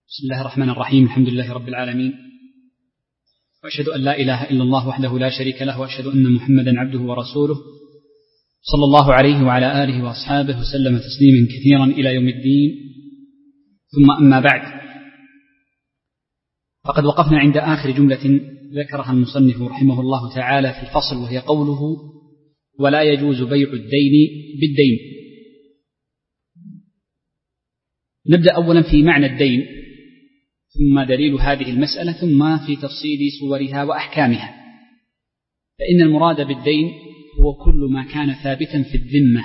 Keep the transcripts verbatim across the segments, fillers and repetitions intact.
بسم الله الرحمن الرحيم. الحمد لله رب العالمين، وأشهد أن لا إله إلا الله وحده لا شريك له، وأشهد أن محمدا عبده ورسوله صلى الله عليه وعلى آله وأصحابه وسلم تسليما كثيرا إلى يوم الدين. ثم أما بعد، فقد وقفنا عند آخر جملة ذكرها المصنف رحمه الله تعالى في الفصل، وهي قوله: ولا يجوز بيع الدين بالدين. نبدأ أولا في معنى الدين، ثم دليل هذه المسألة، ثم في تفصيل صورها وأحكامها. فإن المراد بالدين هو كل ما كان ثابتا في الذمة،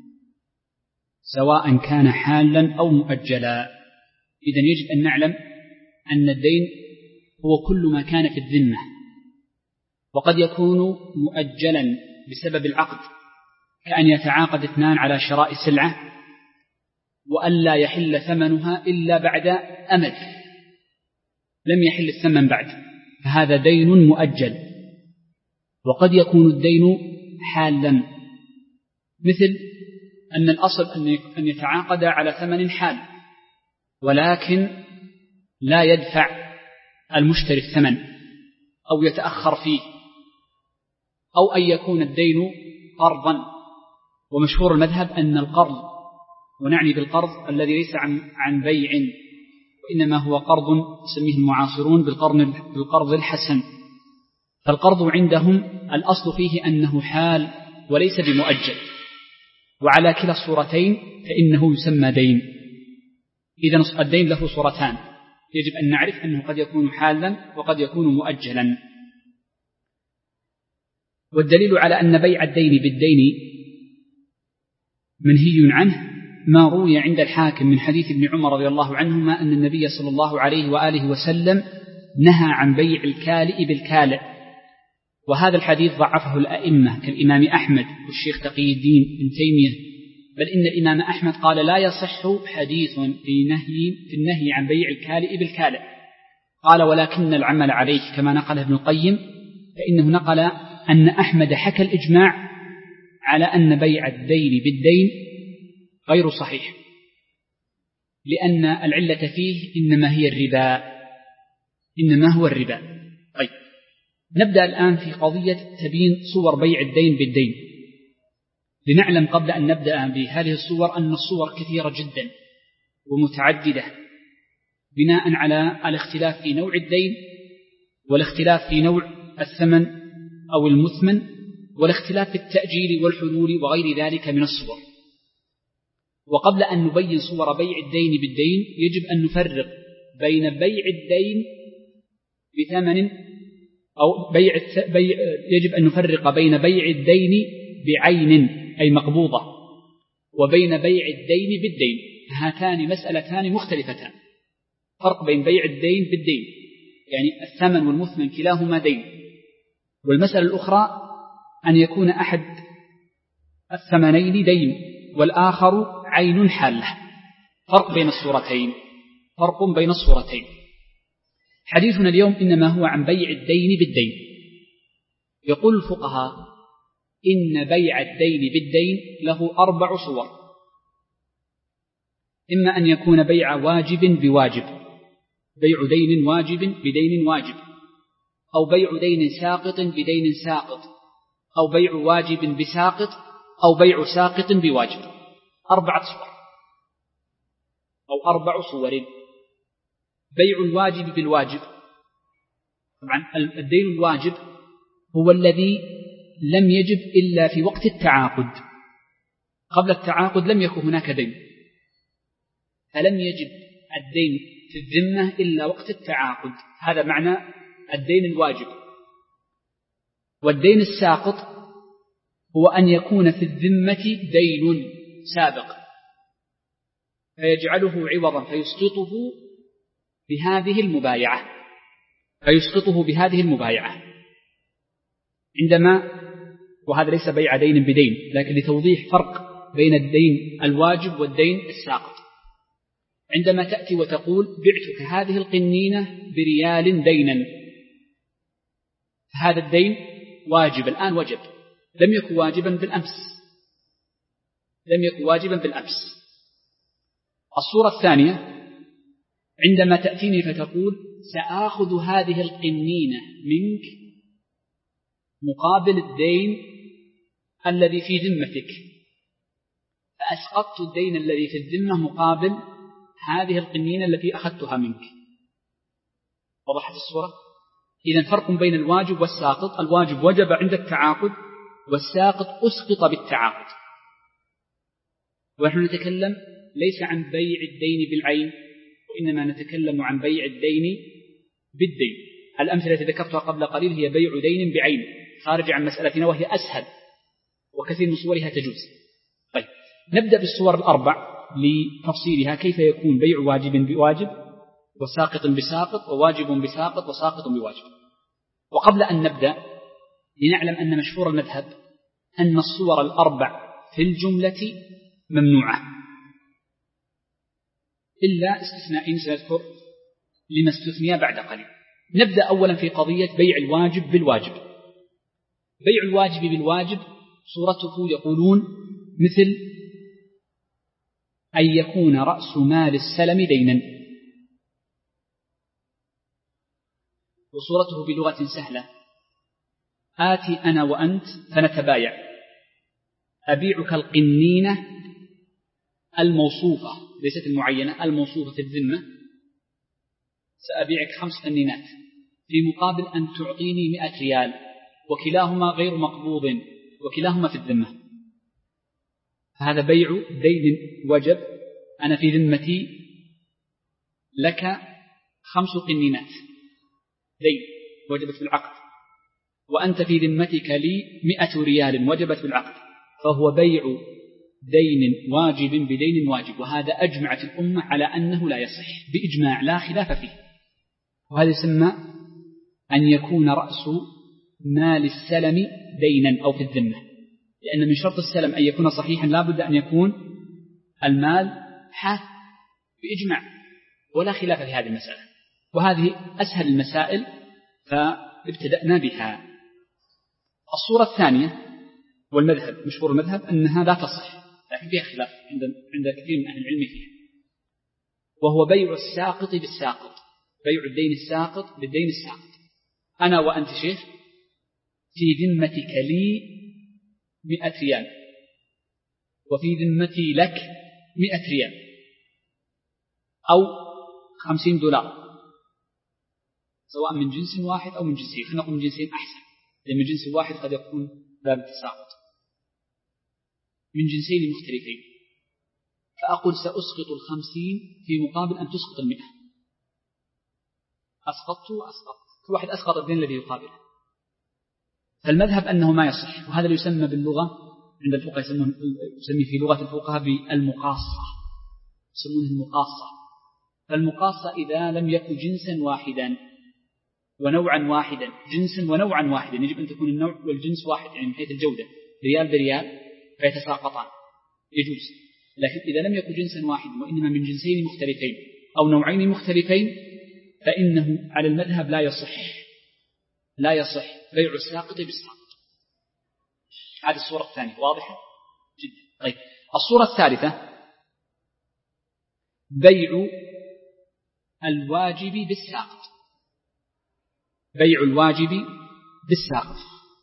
سواء كان حالا أو مؤجلا. إذن يجب أن نعلم أن الدين هو كل ما كان في الذمة، وقد يكون مؤجلا بسبب العقد، كأن يتعاقد اثنان على شراء سلعة وألا يحل ثمنها إلا بعد أمد، لم يحل الثمن بعد، فهذا دين مؤجل. وقد يكون الدين حالا، مثل أن الأصل أن يتعاقد على ثمن حال، ولكن لا يدفع المشتري الثمن أو يتأخر فيه، أو أن يكون الدين قرضا. ومشهور المذهب أن القرض، ونعني بالقرض الذي ليس عن, عن بيع، وإنما هو قرض يسميه المعاصرون بالقرض الحسن. فالقرض عندهم الأصل فيه أنه حال وليس بمؤجل، وعلى كلا الصورتين فإنه يسمى دين. إذن الدين له صورتان، يجب أن نعرف أنه قد يكون حالا وقد يكون مؤجلا. والدليل على أن بيع الدين بالدين منهي عنه ما روي عند الحاكم من حديث ابن عمر رضي الله عنهما أن النبي صلى الله عليه وآله وسلم نهى عن بيع الكالئ بالكالئ. وهذا الحديث ضعفه الأئمة كالإمام أحمد والشيخ تقي الدين ابن تيمية، بل إن الإمام أحمد قال لا يصح حديث في نهي في النهي عن بيع الكالئ بالكالئ. قال ولكن العمل عليه كما نقله ابن القيم، فإنه نقل أن أحمد حكى الإجماع على أن بيع الدين بالدين غير صحيح، لأن العلة فيه إنما هي الربا، إنما هو الربا. طيب، نبدأ الآن في قضية تبيين صور بيع الدين بالدين، لنعلم قبل أن نبدأ بهذه الصور أن الصور كثيرة جدا ومتعددة، بناء على الاختلاف في نوع الدين، والاختلاف في نوع الثمن أو المثمن، والاختلاف في التأجيل والحلول وغير ذلك من الصور. وقبل أن نبين صور بيع الدين بالدين، يجب أن نفرق بين بيع الدين بثمن أو بيع, بيع يجب أن نفرق بين بيع الدين بعين أي مقبوضة، وبين بيع الدين بالدين. هاتان مسألتان مختلفتان، فرق بين بيع الدين بالدين، يعني الثمن والمثمن كلاهما دين. والمسألة الأخرى أن يكون أحد الثمنين دين والآخر عين حالة، فرق بين الصورتين، فرق بين الصورتين. حديثنا اليوم إنما هو عن بيع الدين بالدين. يقول الفقهاء إن بيع الدين بالدين له أربع صور: إما أن يكون بيع واجب بواجب، بيع دين واجب بدين واجب، أو بيع دين ساقط بدين ساقط، أو بيع واجب بساقط، أو بيع ساقط بواجب. أربعة صور أو أربع صور. بيع الواجب بالواجب، طبعا الدين الواجب هو الذي لم يجب إلا في وقت التعاقد، قبل التعاقد لم يكن هناك دين، فلم يجب الدين في الذمة إلا وقت التعاقد، هذا معنى الدين الواجب. والدين الساقط هو أن يكون في الذمة دين سابق فيجعله عوضا فيسقطه بهذه المبايعة فيسقطه بهذه المبايعة عندما، وهذا ليس بيع دين بدين، لكن لتوضيح فرق بين الدين الواجب والدين الساقط. عندما تأتي وتقول بعتك هذه القنينة بريال دينا، هذا الدين واجب الآن وجب، لم يكن واجبا بالأمس، لم يكن واجبا بالأمس. الصورة الثانية عندما تأتيني فتقول سآخذ هذه القنينة منك مقابل الدين الذي في ذمتك، فأسقطت الدين الذي في الذمة مقابل هذه القنينة التي أخذتها منك. وضحت الصورة؟ إذن فرق بين الواجب والساقط. الواجب وجب عند التعاقد، والساقط أسقط بالتعاقد. ونحن نتكلم ليس عن بيع الدين بالعين، وإنما نتكلم عن بيع الدين بالدين. الأمثلة التي ذكرتها قبل قليل هي بيع دين بعين، خارج عن مسألتنا، وهي أسهل وكثير من صورها تجوز. طيب، نبدأ بالصور الأربع لتفصيلها، كيف يكون بيع واجب بواجب، وساقط بساقط، وواجب بساقط، وساقط بواجب. وقبل أن نبدأ لنعلم أن مشهور المذهب أن الصور الأربع في الجملة ممنوعة، إلا استثنائين سنذكر لما استثنى بعد قليل. نبدأ أولا في قضية بيع الواجب بالواجب. بيع الواجب بالواجب صورته يقولون مثل أن يكون رأس مال السلم دينا. وصورته بلغة سهلة: آتي أنا وأنت فنتبايع، أبيعك القنينة الموصوفة، ليست المعينة، الموصوفة في الذمة، سأبيعك خمس قنينات في مقابل أن تعطيني مئة ريال، وكلاهما غير مقبوض، وكلاهما في الذمة. هذا بيع دين وجب، أنا في ذمتي لك خمس قنينات دين وجبت بالعقد، وأنت في ذمتك لي مئة ريال وجبت بالعقد، فهو بيع دين واجب بدين واجب. وهذا أجمعت الأمة على أنه لا يصح بإجماع لا خلاف فيه. وهذا يسمى أن يكون رأس مال السلم دينا أو في الذمة، لأن من شرط السلم أن يكون صحيحا لا بد أن يكون المال حاث بإجماع، ولا خلاف في هذه المسألة. وهذه أسهل المسائل فابتدأنا بها. الصورة الثانية والمذهب، مشهور المذهب أنها لا تصح، لكن فيها خلاف عند عند كثير من أهل العلم فيها، وهو بيع الساقط بالساقط، بيع الدين الساقط بالدين الساقط. أنا وأنت شيخ في ذمتك لي مئة ريال، وفي ذمتي لك مئة ريال أو خمسين دولار، سواء من جنس واحد أو من جنسين. خلينا نقول من جنسين أحسن، لأن من جنس واحد قد يكون باب التساقط. من جنسين مختلفين، فأقول سأسقط الخمسين في مقابل أن تسقط المئة. أسقطت وأسقطت، كل واحد أسقط الدين الذي يقابله. فالمذهب أنه ما يصح، وهذا يسمى باللغة عند الفقهاء يسمي في لغة الفقهاء بالمقاصة، يسمونه المقاصة. فالمقاصة إذا لم يكن جنسا واحدا ونوعا واحدا، جنسا ونوعا واحدا، يجب أن تكون النوع والجنس واحد، يعني من حيث الجودة، ريال بريال فيتساقطان، يجوز. لكن إذا لم يكن جنسا واحدا وإنما من جنسين مختلفين أو نوعين مختلفين، فإنه على المذهب لا يصح، لا يصح بيع الساقط بالساقط. هذه الصورة الثانية، واضحة جدا. طيب، الصورة الثالثة بيع الواجب بالساقط، بيع الواجب بالساقط.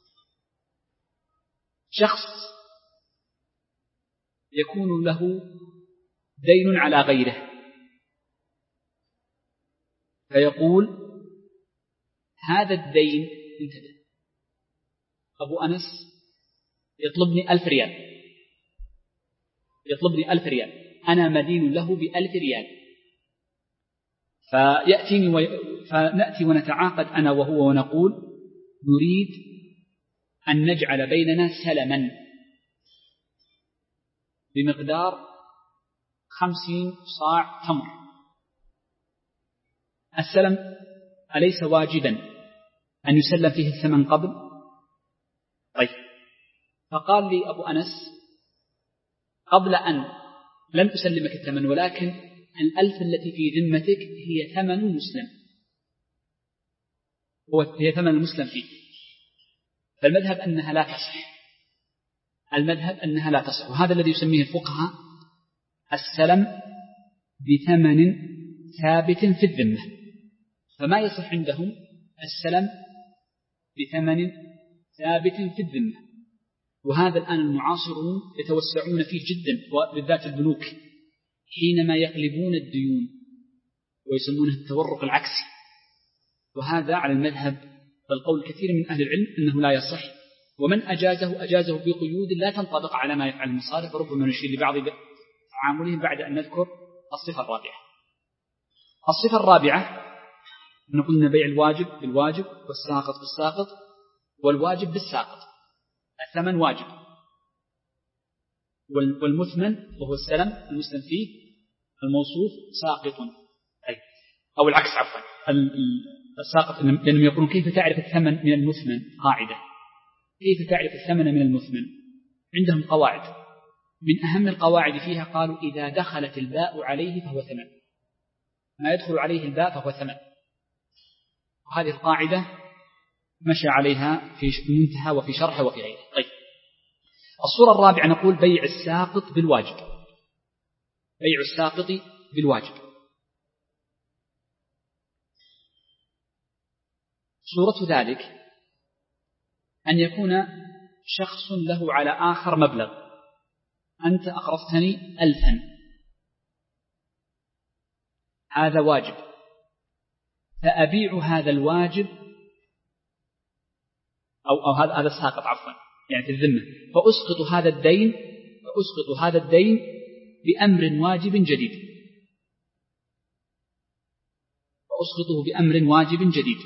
شخص يكون له دين على غيره، فيقول هذا الدين، انتبه، أبو أنس يطلبني ألف ريال، يطلبني ألف ريال، أنا مدين له بألف ريال، فيأتيني وي... فنأتي ونتعاقد أنا وهو ونقول نريد أن نجعل بيننا سلما بمقدار خمسين صاع تمر. السلم أليس واجبا أن يسلم فيه الثمن قبل؟ طيب، فقال لي أبو أنس قبل أن لن أسلمك الثمن، ولكن الألف التي في ذمتك هي ثمن مسلم، هي ثمن المسلم فيه. فالمذهب أنها لا تصح، المذهب أنها لا تصح، وهذا الذي يسميه الفقهاء السلم بثمن ثابت في الذمة، فما يصح عندهم السلم بثمن ثابت في الذمة. وهذا الآن المعاصرون يتوسعون فيه جدا، وبالذات البنوك حينما يقلبون الديون ويسمونه التورق العكسي، وهذا على المذهب القول كثير من أهل العلم أنه لا يصح، ومن أجازه أجازه بقيود لا تنطبق على ما يفعل المصارف، وربما نشير لبعض تعاملهم بعد أن نذكر الصفة الرابعة. الصفة الرابعة نقول أن بيع الواجب بالواجب والساقط بالساقط، والواجب بالساقط. الثمن واجب، والمثمن وهو السلم المسلم فيه الموصوف ساقط، أي أو العكس عفوا الساقط، لأنهم يقولون كيف تعرف الثمن من المثمن؟ قاعدة، كيف تعرف الثمن من المثمن؟ عندهم قواعد، من أهم القواعد فيها قالوا إذا دخلت الباء عليه فهو ثمن، ما يدخل عليه الباء فهو ثمن. وهذه القاعدة مشى عليها في المنتهى وفي شرحه وفي غيره. طيب، الصورة الرابعة نقول بيع الساقط بالواجب، بيع الساقط بالواجب. صورة ذلك أن يكون شخص له على آخر مبلغ، أنت أقرضتني ألفا، هذا واجب، فأبيع هذا الواجب أو, أو هذا هذا ساقط عفوا يعني في الذمة، فأسقط هذا الدين فأسقط هذا الدين بأمر واجب جديد، فأسقطه بأمر واجب جديد.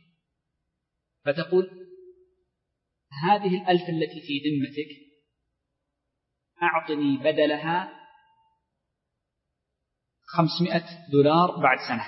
فتقول هذه الألف التي في ذمتك أعطني بدلها خمسمائة دولار بعد سنة،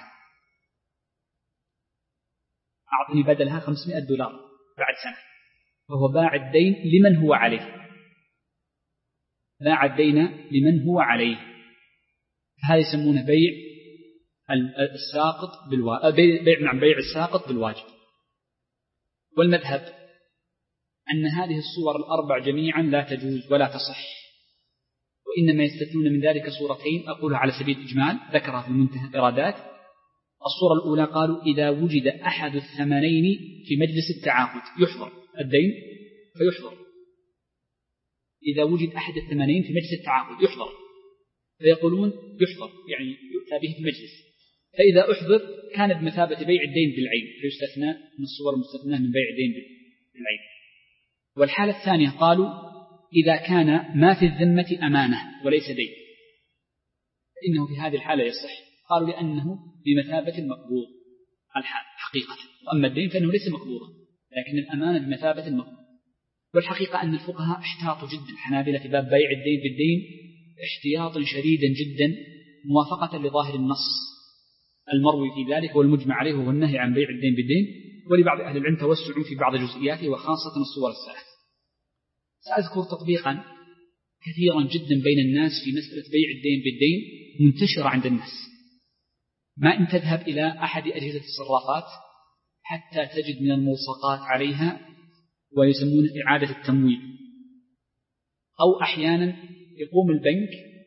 أعطني بدلها خمسمائة دولار بعد سنة، فهو باع الدين لمن هو عليه، باع الدين لمن هو عليه. هذا يسمونه بيع الساقط بالواجب، بيع نعم بيع الساقط بالواجب. والمذهب أن هذه الصور الأربع جميعا لا تجوز ولا تصح، وإنما يستثنون من ذلك صورتين أقولها على سبيل الإجمال ذكرها في منتهى الإرادات. الصورة الأولى قالوا إذا وجد أحد الثمنين في مجلس التعاقد يحضر الدين فيحضر، إذا وجد أحد الثمنين في مجلس التعاقد يحضر، فيقولون يحضر يعني يؤتى به في المجلس، فإذا أحضر كان بمثابة بيع الدين بالعين، فيستثنى من الصور المستثناة من بيع الدين بالعين. والحالة الثانية قالوا إذا كان ما في الذمة أمانة وليس دين، فإنه في هذه الحالة يصح، قالوا لأنه بمثابة المقبوض الحال حقيقة، وأما الدين فإنه ليس مقبوضا، لكن الأمانة بمثابة المقبوض. والحقيقة أن الفقهاء احتاطوا جدا، الحنابلة في باب بيع الدين بالدين احتياطا شديدا جدا موافقة لظاهر النص المروي في ذلك والمجمع عليه، وهو النهي عن بيع الدين بالدين. ولبعض أهل العلم توسع في بعض جزئياته وخاصة الصور الثلاث. سأذكر تطبيقا كثيرا جدا بين الناس في مسألة بيع الدين بالدين منتشرة عند الناس. ما إن تذهب إلى أحد أجهزة الصرافات حتى تجد من الملصقات عليها ويسمون إعادة التمويل، أو أحيانا يقوم البنك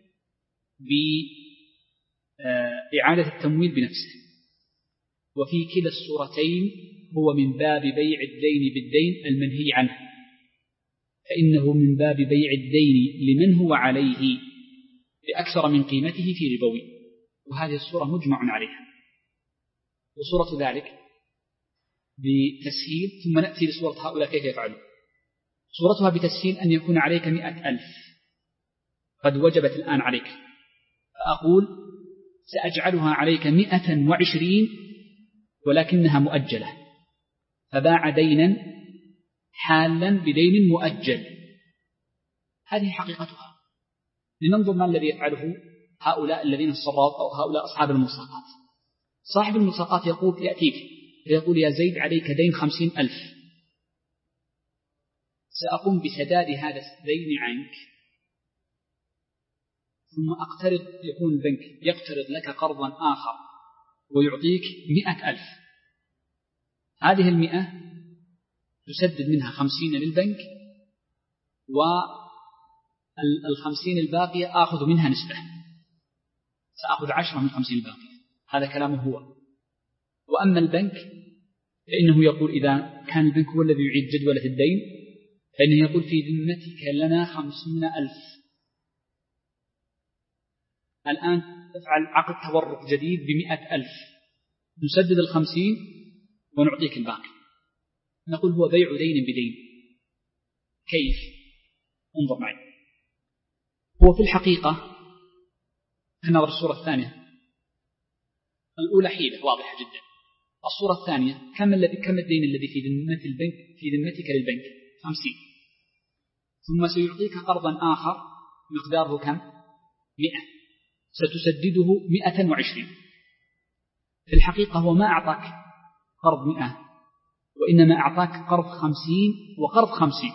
بإعادة التمويل بنفسه، وفي كلا الصورتين هو من باب بيع الدين بالدين المنهي عنه، فإنه من باب بيع الدين لمن هو عليه بأكثر من قيمته في ربوي، وهذه الصورة مجمع عليها. وصورة ذلك بتسهيل، ثم نأتي لصورة هؤلاء كيف يفعلون. صورتها بتسهيل أن يكون عليك مئة ألف قد وجبت الآن عليك، فأقول سأجعلها عليك مئة وعشرين ولكنها مؤجلة، فباع دينا حالا بدين مؤجل. هذه حقيقتها. لننظر ما الذي يفعله هؤلاء الذين الصراف أو هؤلاء أصحاب الملصقات. صاحب الملصقات يقول يأتيك فيقول يا زيد عليك دين خمسين ألف، سأقوم بسداد هذا الدين عنك، ثم أقترض، يكون البنك يقترض لك قرضا آخر ويعطيك مئة ألف. هذه المئة تسدد منها خمسين للبنك، والخمسين الباقية آخذ منها نسبة، سأخذ عشرة من خمسين الباقية. هذا كلامه هو. وأما البنك فإنه يقول إذا كان البنك هو الذي يعيد جدولة الدين فإنه يقول في ذمتك لنا خمسون ألف، الآن تفعل عقد تورق جديد بمئة ألف، نسدد الخمسين ونعطيك الباقي. نقول هو بيع دين بدين. كيف؟ انظر معي. هو في الحقيقة نظر الصورة الثانية، الأولى حيلة واضحة جدا. الصورة الثانية كم الذي كم الدين الذي في ذمة البنك في ذمتك للبنك؟ خمسين، ثم سيعطيك قرضا آخر مقداره كم؟ مئة، ستسدده مئة وعشرين. في الحقيقة هو ما أعطاك قرض مئة، وإنما أعطاك قرض خمسين وقرض خمسين.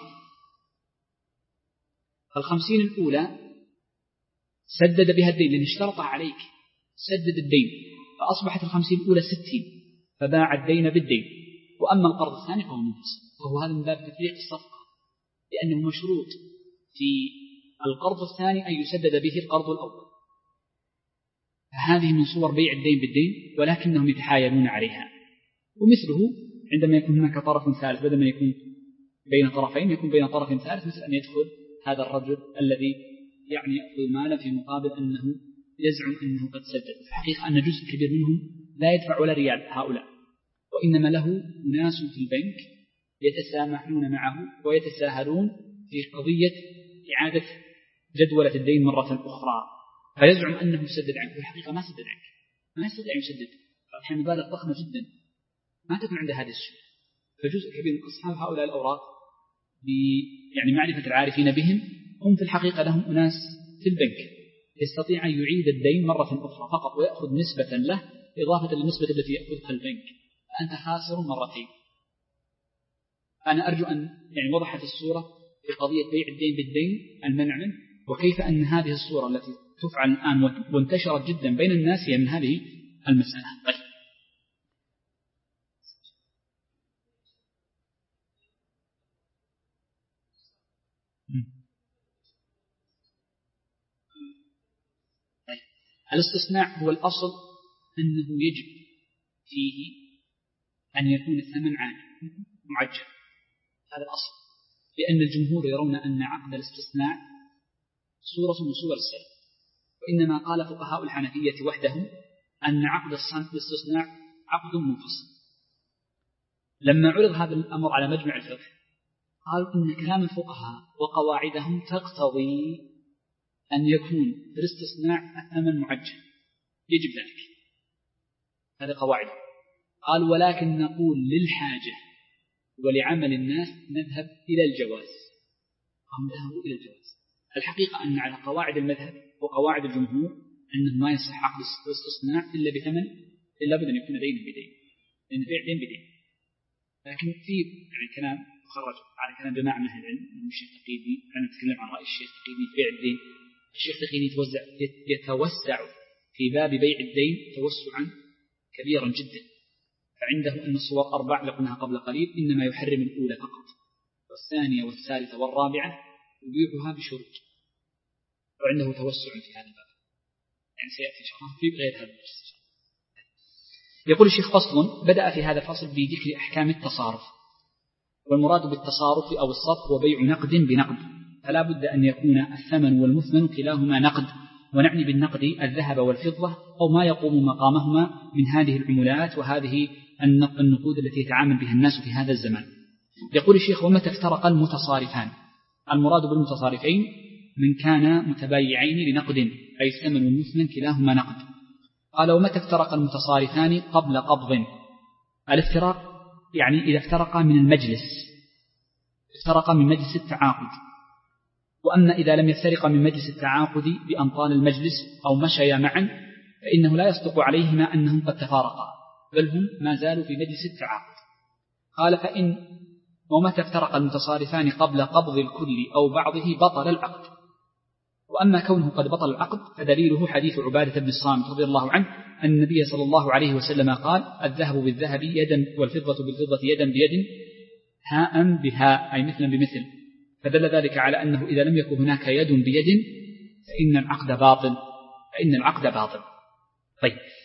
الخمسين الأولى سدد بها الدين لأن اشترط عليك، سدد الدين، فأصبحت الخمسين الأولى ستين، فباع الدين بالدين. وأما القرض الثاني فهو منفصل، فهو هذا من باب تفريق الصفقة، لأنه مشروط في القرض الثاني أن يسدد به القرض الأول. فهذه من صور بيع الدين بالدين، ولكنهم يتحايلون عليها. ومثله عندما يكون هناك طرف ثالث، بدل ما يكون بين طرفين يكون بين طرف ثالث، مثل أن يدخل هذا الرجل الذي يعني يأخذ مالا في مقابل أنه يزعم أنه قد سدد. في الحقيقة أن جزء كبير منهم لا يدفع ولا ريال هؤلاء، وإنما له أناس في البنك يتسامحون معه ويتساهلون في قضية إعادة جدولة الدين مرة أخرى، فيزعم أنه سدد عنك، في الحقيقة ما سدد عنك، ما يستطيع يسدد، فالحين مبالغ ضخمة جدا ما تكون عند هذا الشيء. فجزء كبير من أصحاب هؤلاء الأوراق يعني معرفة العارفين بهم هم في الحقيقة لهم أناس في البنك يستطيع أن يعيد الدين مرة أخرى فقط ويأخذ نسبة له إضافة للنسبة التي يأخذها البنك، فأنت خاسر مرتين. أنا أرجو أن يعني وضحت الصورة في قضية بيع الدين بالدين المنع منه، وكيف أن هذه الصورة التي تفعل الآن وانتشرت جدا بين الناس هي من هذه المسألة. طيب. طيب. الاستثناء هو الأصل أنه يجب فيه أن يكون الثمن عالي معجل، هذا الأصل، لأن الجمهور يرون أن عقد الاستثناء صورة من صور السلف، وإنما قال فقهاء الحنفية وحدهم أن عقد الاستثناء عقد منفصل. لما عرض هذا الأمر على مجمع الفقه قالوا إن كلام الفقهاء وقواعدهم تقتضي أن يكون في الاستثناء الثمن معجل، يجب ذلك، هذا قواعدهم. قال ولكن نقول للحاجة ولعمل الناس نذهب إلى الجواز، هم ذهبوا إلى الجواز. الحقيقة أن على قواعد المذهب وقواعد الجمهور أنه ما يصح عقد الاستثناء إلا بثمن، إلا بد أن يكون دين بدين، لأن بيع دين بدين. لكن في يعني كلام خرج على كلام جماعة من أهل العلم من الشيخ تقيدي، أنا أتكلم عن رأي الشيخ تقيدي في بيع الدين. الشيخ تقيدي يتوسع يتوسع في باب بيع الدين توسعا كبيرا جدا، فعنده أن الصور أربع لقناها قبل قليل إنما يحرم الأولى فقط، والثانية والثالثة والرابعة يبيعها بشروط، وعنده توسع في هذا الباب، يعني سيأتي إن شاء الله في غير هذا الدرس. يقول الشيخ فصل، بدأ في هذا الفصل بذكر أحكام التصارف، والمراد بالتصارف أو الصرف هو بيع نقد بنقد، فلا بد أن يكون الثمن والمثمن كلاهما نقد، ونعني بالنقد الذهب والفضة أو ما يقوم مقامهما من هذه العملات وهذه النقود التي يتعامل بها الناس في هذا الزمان. يقول الشيخ ومتى افترق المتصارفان، المراد بالمتصارفين من كان متبايعين لنقد أي الثمن والمثمن كلاهما نقد. قال ومتى افترق المتصارفان قبل قبض، الافتراق يعني إذا افترقا من المجلس، افترقا من مجلس التعاقد. وأما إذا لم يفترقا من مجلس التعاقد بأن طال المجلس أو مشيا معا فإنه لا يصدق عليهما أنهم قد تفارقا، بل هم ما زالوا في مجلس التعاقد. قال فإن ومتى افترق المتصارفان قبل قبض الكل أو بعضه بطل العقد. وأما كونه قد بطل العقد فدليله حديث عبادة بن الصامت رضي الله عنه أن النبي صلى الله عليه وسلم قال الذهب بالذهب يدا والفضة بالفضة يدا بيد هاء بهاء أي مثلا بمثل، فدل ذلك على أنه إذا لم يكن هناك يد بيد فإن العقد باطل، فإن العقد باطل. طيب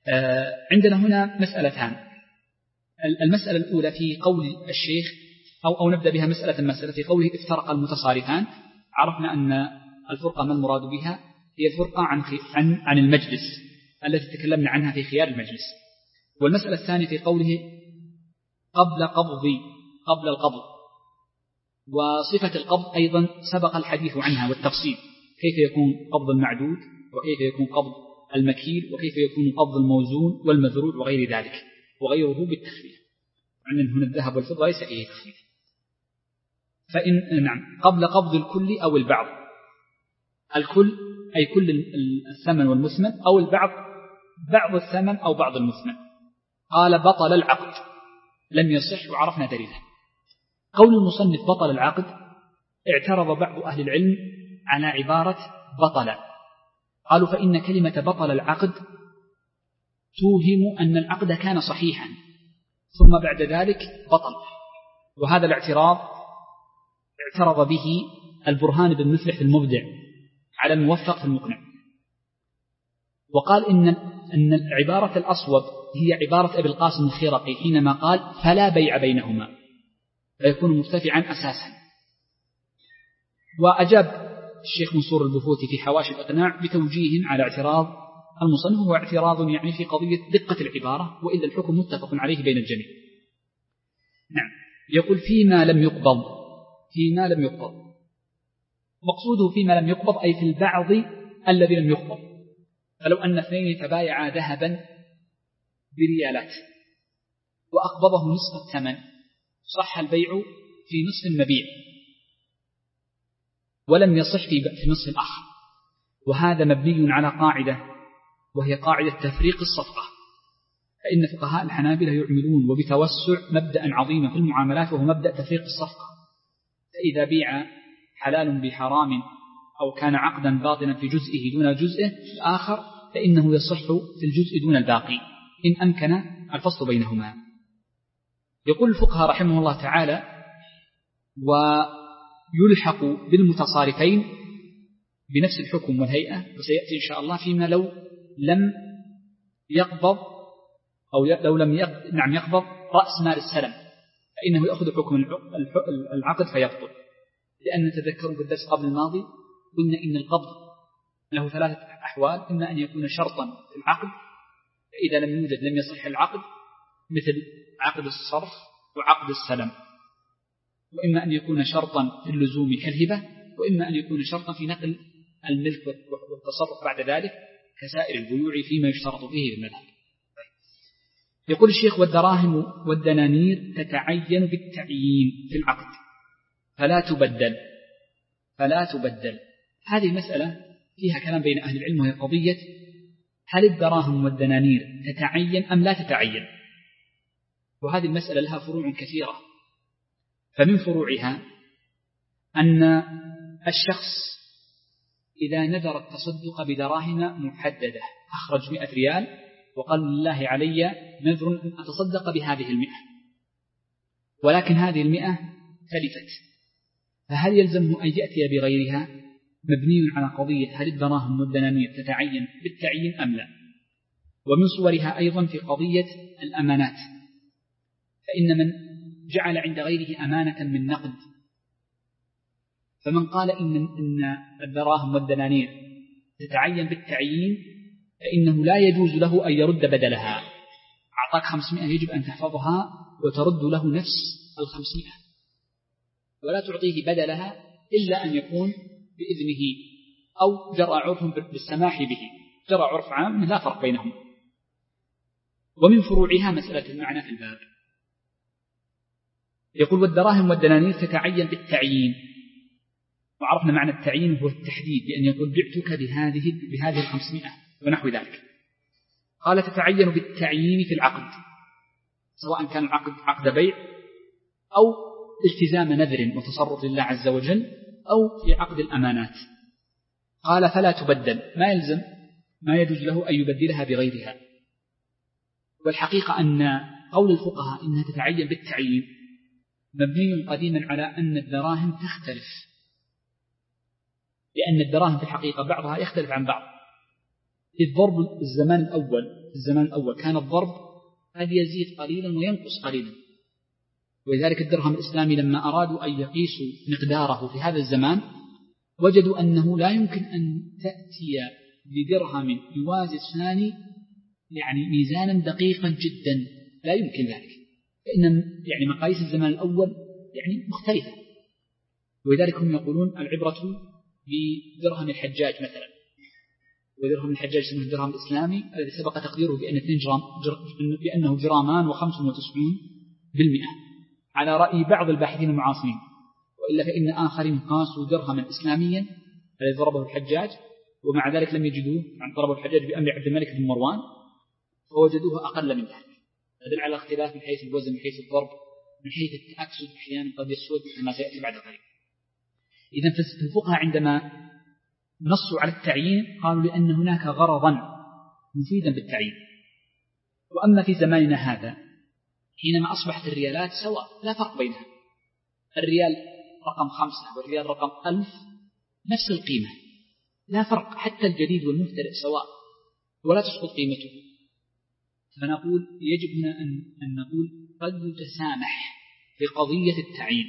عندنا هنا مسألتان. المسألة الأولى في قول الشيخ أو, أو نبدأ بها مسألة المسألة في قوله افترق المتصارفان. عرفنا أن الفرقة ما المراد بها هي الفرقة عن, عن, عن المجلس التي تكلمنا عنها في خيار المجلس. والمسألة الثانية في قوله قبل قبض قبل القبض، وصفة القبض أيضا سبق الحديث عنها والتفصيل، كيف يكون قبض المعدود وكيف يكون قبض المكيل وكيف يكون قبض الموزون والمذروع وغير ذلك وغيره بالتخفيف. عندنا هنا الذهب والفضة ليس فيه تخفيف. فإن نعم قبل قبض الكل أو البعض، الكل أي كل الثمن والمثمن، أو البعض بعض الثمن أو بعض المثمن. قال بطل العقد لم يصح، وعرفنا دليله. قول المصنف بطل العقد اعترض بعض أهل العلم على عبارة بطل، قالوا فإن كلمة بطل العقد توهم أن العقد كان صحيحا ثم بعد ذلك بطل، وهذا الاعتراض اعترض به البرهان بن مفلح المبدع على الموفق في المقنع، وقال إن, إن العبارة الأصوب هي عبارة أبي القاسم الخرقي حينما قال فلا بيع بينهما، فيكون مرتفعا أساسا. وأجاب الشيخ منصور البفوتي في حواشي الإقناع بتوجيه على اعتراض المصنف، هو اعتراض يعني في قضية دقة العبارة، وإلا الحكم متفق عليه بين الجميع. نعم. يقول فيما لم يقبض، فيما لم يقبض مقصوده فيما لم يقبض أي في البعض الذي لم يقبض. فلو أن اثنين تبايعا ذهبا بريالات وأقبضه نصف الثمن صح البيع في نصف المبيع ولم يصح في نصف الآخر، وهذا مبني على قاعدة وهي قاعدة تفريق الصفقة. فإن فقهاء الحنابلة يعملون وبتوسع مبدأ عظيما في المعاملات وهو مبدأ تفريق الصفقة. فإذا بيع حلال بحرام أو كان عقدا باطلا في جزئه دون جزئه الآخر فإنه يصح في الجزء دون الباقي إن أمكن الفصل بينهما. يقول الفقهاء رحمه الله تعالى ويلحق بالمتصارفين بنفس الحكم والهيئة، وسيأتي إن شاء الله فيما لو لم يقبض أو لو لم يقبض نعم يقبض رأس مال السلم فإنه يأخذ حكم العقد فيبطل. لأن تذكروا بالدرس قبل الماضي قلنا إن القبض له ثلاثة أحوال، إما أن يكون شرطا في العقد فإذا لم يوجد لم يصح العقد مثل عقد الصرف وعقد السلم، وإما أن يكون شرطا في اللزوم كالهبة، وإما أن يكون شرطا في نقل الملك والتصرف بعد ذلك كسائر البيوع فيما يشترط فيه بالمذهب. يقول الشيخ والدراهم والدنانير تتعين بالتعيين في العقد فلا تبدل فلا تبدل. هذه المسألة فيها كلام بين أهل العلم، وهي قضية هل الدراهم والدنانير تتعين أم لا تتعين، وهذه المسألة لها فروع كثيرة. فمن فروعها أن الشخص إذا نذر التصدق بدراهم محددة أخرج مئة ريال وقال لله علي نذر أن أتصدق بهذه المئة، ولكن هذه المئة تلفت، فهل يلزمه أن يأتي بغيرها؟ مبني على قضية هل الدراهم والدنانير تتعين بالتعيين أم لا. ومن صورها أيضا في قضية الأمانات، فإن من جعل عند غيره أمانة من نقد، فمن قال إن, إن الدراهم والدنانير تتعين بالتعيين فإنه لا يجوز له أن يرد بدلها. أعطاك خمسمائة يجب أن تحفظها وترد له نفس الخمسمائة، ولا تعطيه بدلها إلا أن يكون بإذنه أو جرى عرف بالسماح به، جرى عرف عام لا فرق بينهم. ومن فروعها مسألة المعنى في الباب. يقول والدراهم والدنانير تتعين بالتعيين، وعرفنا معنى التعيين هو التحديد، بأن يقول بعتك بهذه بهذه الخمسمائة ونحو ذلك. قال تتعين بالتعيين في العقد، سواء كان العقد عقد بيع أو التزام نذر وتصرف لله عز وجل أو في عقد الأمانات. قال فلا تبدل، ما يلزم ما يجوز له أن يبدلها بغيرها. والحقيقة أن قول الفقهاء إنها تتعين بالتعيين مبني قديما على أن الدراهم تختلف، لأن الدراهم في الحقيقة بعضها يختلف عن بعض، إذ ضرب الزمان الأول الزمان الأول كان الضرب قد يزيد قليلا وينقص قليلا، ولذلك الدرهم الإسلامي لما أرادوا أن يقيسوا مقداره في هذا الزمان وجدوا أنه لا يمكن أن تأتي بدرهم يوازي الثاني يعني ميزانا دقيقا جدا، لا يمكن ذلك، فإن يعني مقاييس الزمان الأول يعني مختلفة. ولذلك هم يقولون العبرة بدرهم الحجاج مثلا، ودرهم الحجاج اسمه الدرهم الإسلامي الذي سبق تقديره بأن اثنين جرام بأنه جرامان وخمس وتسعون بالمئة على رأي بعض الباحثين المعاصرين، وإلا فإن آخرين قاسوا درهما إسلاميا الذي ضربه الحجاج ومع ذلك لم يجدوه، عن ضربه الحجاج بأمر عبد الملك بن مروان فوجدوه أقل من ذلك. يدل على اختلاف من حيث الوزن، من حيث الضرب، من حيث التأكسد أحيانا قد يسود كما سيأتي بعد قليل. إذن فالفقهاء عندما نصوا على التعيين قالوا لأن هناك غرضا مفيدا بالتعيين. وأما في زماننا هذا حينما أصبحت الريالات سواء لا فرق بينها، الريال رقم خمسة والريال رقم ألف نفس القيمة، لا فرق، حتى الجديد والمفترق سواء ولا تسقط قيمته. فنقول يجب هنا أن, أن نقول قد يتسامح في قضية التعيين.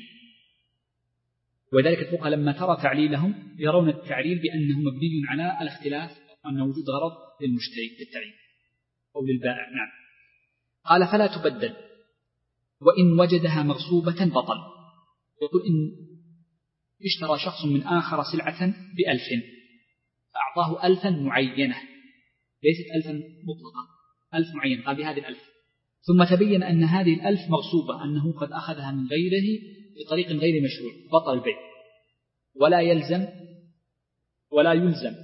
وذلك الفقهاء لما ترى تعليلهم يرون التعليل بأنه مبني على الاختلاف، أن وجود غرض للمشتري في التعيين أو للبائع. نعم. قال فلا تبدل وإن وجدها مغصوبة بطل. يقول إن اشترى شخص من آخر سلعة بألف فأعطاه ألفا معينة ليست ألفا مطلقة، ألف معين، قال بهذه الألف، ثم تبين أن هذه الألف مغصوبة، أنه قد أخذها من غيره بطريق غير مشروع، بطل البيع. ولا يلزم ولا يلزم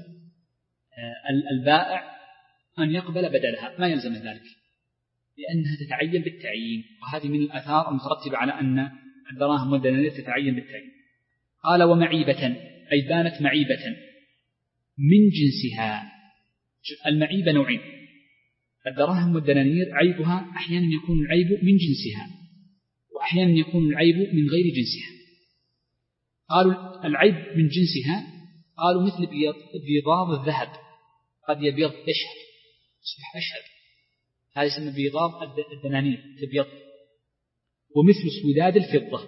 البائع أن يقبل بدلها، ما يلزم ذلك لأنها تتعين بالتعيين، وهذه من الآثار المترتبة على أن الدراهم والدنانير تتعين بالتعيين. قال ومعيبة أي بانت معيبة من جنسها. المعيبة نوعين، الدراهم والدنانير عيبها أحيانا يكون العيب من جنسها وأحيانا يكون العيب من غير جنسها. قالوا العيب من جنسها قالوا مثل بيضاض الذهب، قد يبيض أشهر يصبح أشهر، هذا يسمى بيضاض الدنانير تبيض. ومثل سوداد الفضة،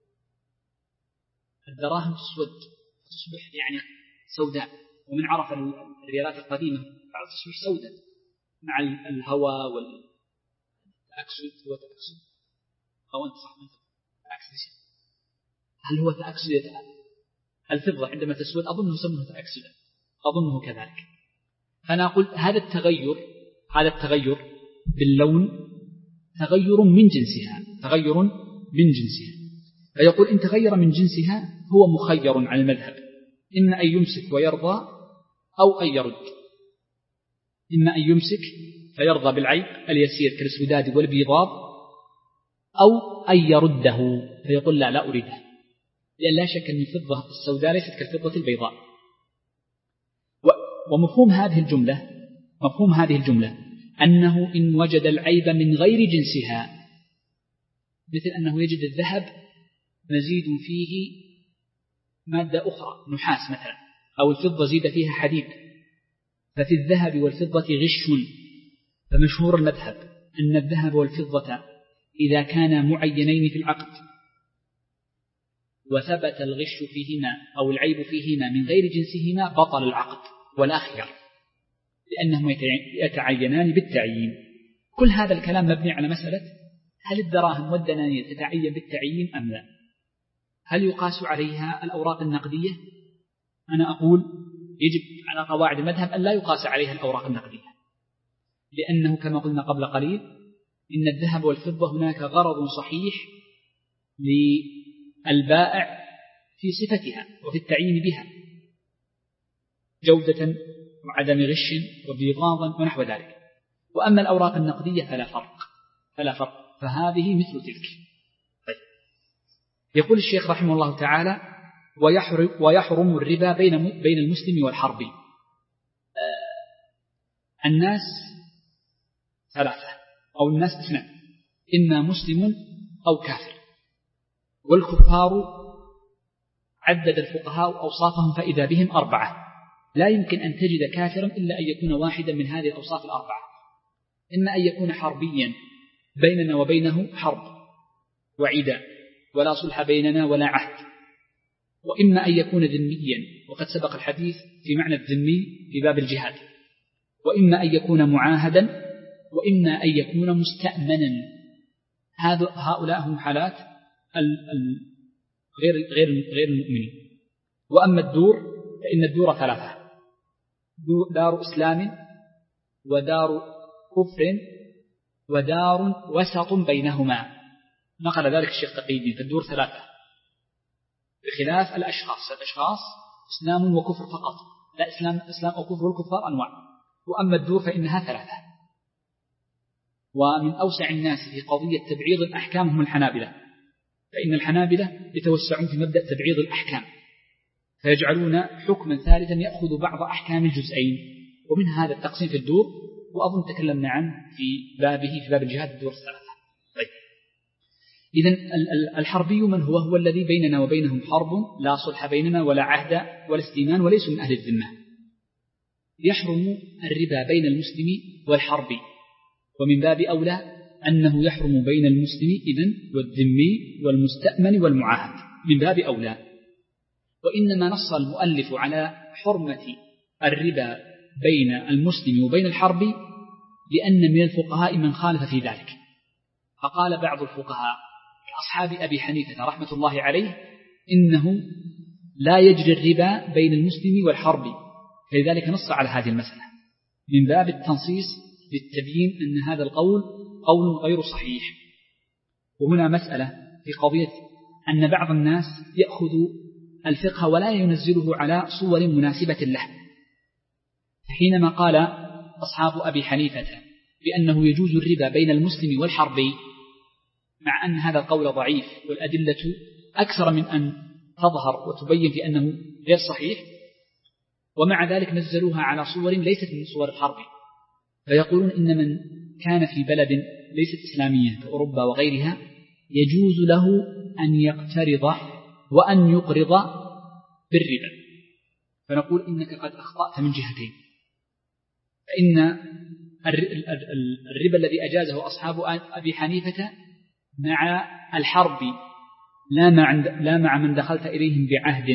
الدراهم تسود تصبح يعني سوداء، ومن عرف الريالات القديمة بعد تصبح سوداء مع الهواء والتأكسد. هو تأكسد أو أنت صح من تأكسد؟ هل هو تأكسد الفضة عندما تسود؟ أظنه يسمونه تأكسدا، أظنه كذلك. فأنا أقول هذا التغير هذا التغير باللون تغير من جنسها، تغير من جنسها. فيقول إن تغير من جنسها هو مخير عن المذهب، إما أن يمسك ويرضى أو أن يرد، إما أن يمسك فيرضى بالعيب اليسير كالسوداد والبيضاض، أو أن يرده فيقول لا لا أريده، لأن لا شك أن الفضة السوداء ليست كالفضة البيضاء. ومفهوم هذه الجملة مفهوم هذه الجملة أنه إن وجد العيب من غير جنسها، مثل أنه يجد الذهب مزيد فيه مادة أخرى نحاس مثلا، أو الفضة زيد فيها حديد، ففي الذهب والفضة غش. فمشهور المذهب أن الذهب والفضة إذا كانا معينين في العقد وثبت الغش فيهما أو العيب فيهما من غير جنسهما بطل العقد ولا خير، لأنهما يتعينان بالتعيين. كل هذا الكلام مبني على مسألة هل الدراهم والدنانير تتعين بالتعيين أم لا؟ هل يقاس عليها الأوراق النقدية؟ أنا أقول يجب على قواعد المذهب أن لا يقاس عليها الأوراق النقدية، لأنه كما قلنا قبل قليل إن الذهب والفضة هناك غرض صحيح للبائع في صفتها وفي التعيين بها، جودة وعدم غش وبيضاضا ونحو ذلك. وأما الأوراق النقدية فلا فرق فلا فرق فهذه مثل تلك. طيب. يقول الشيخ رحمه الله تعالى ويحرم, ويحرم الربا بين بين المسلم والحربي. آه الناس ثلاثة أو الناس اثنان، إما مسلم أو كافر. والكفار عدد الفقهاء أوصافهم فإذا بهم أربعة، لا يمكن أن تجد كافرا إلا أن يكون واحدا من هذه الأوصاف الأربعة، إما أن يكون حربيا بيننا وبينه حرب وعداء ولا صلح بيننا ولا عهد، وإما أن يكون ذميا وقد سبق الحديث في معنى الذمي في باب الجهاد، وإما أن يكون معاهدا، وإما أن يكون مستأمنا. هذا هؤلاء هم حالات غير غير غير المؤمنين. وأما الدور فإن الدور ثلاثة: دار إسلام ودار كفر ودار وسط بينهما. نقل ذلك الشيخ تقي الدين. فالدور ثلاثة بخلاف الأشخاص. الأشخاص إسلام وكفر فقط، لا إسلام إسلام أو كفر والكفار أنواع. وأما الدور فإنها ثلاثة. ومن أوسع الناس في قضية تبعيض الأحكام هم الحنابلة، فإن الحنابلة يتوسعون في مبدأ تبعيض الأحكام، فيجعلون حكما ثالثا يأخذ بعض أحكام الجزئين، ومن هذا التقسيم في الدور، وأظن تكلمنا عنه في بابه في باب الجهاد الدور الثلاثة. طيب، إذن الحربي من هو؟ هو الذي بيننا وبينهم حرب لا صلح بيننا ولا عهد ولا استيمان وليس من أهل الذمة. يحرم الربا بين المسلم والحربي، ومن باب أولى أنه يحرم بين المسلم إذن والذمي والمستأمن والمعاهد، من باب أولى. وإنما نص المؤلف على حرمة الربا بين المسلم وبين الحربي لأن من الفقهاء من خالف في ذلك، فقال بعض الفقهاء كأصحاب أبي حنيفة رحمة الله عليه إنه لا يجري الربا بين المسلم والحربي، فلذلك نص على هذه المسألة من باب التنصيص للتبيين أن هذا القول قول غير صحيح. وهنا مسألة في قضية أن بعض الناس يأخذ الفقه ولا ينزله على صور مناسبة له، حينما قال أصحاب أبي حنيفة بأنه يجوز الربا بين المسلم والحربي، مع أن هذا القول ضعيف والأدلة أكثر من أن تظهر وتبين في أنه غير صحيح، ومع ذلك نزلوها على صور ليست من صور الحرب، فيقولون إن من كان في بلد ليست إسلامية كأوروبا وغيرها يجوز له أن يقترض وأن يقرض بالربا، فنقول إنك قد أخطأت من جهتين. فإن الربا الذي أجازه أصحاب أبي حنيفة مع الحرب لا مع, لا مع من دخلت إليهم بعهد،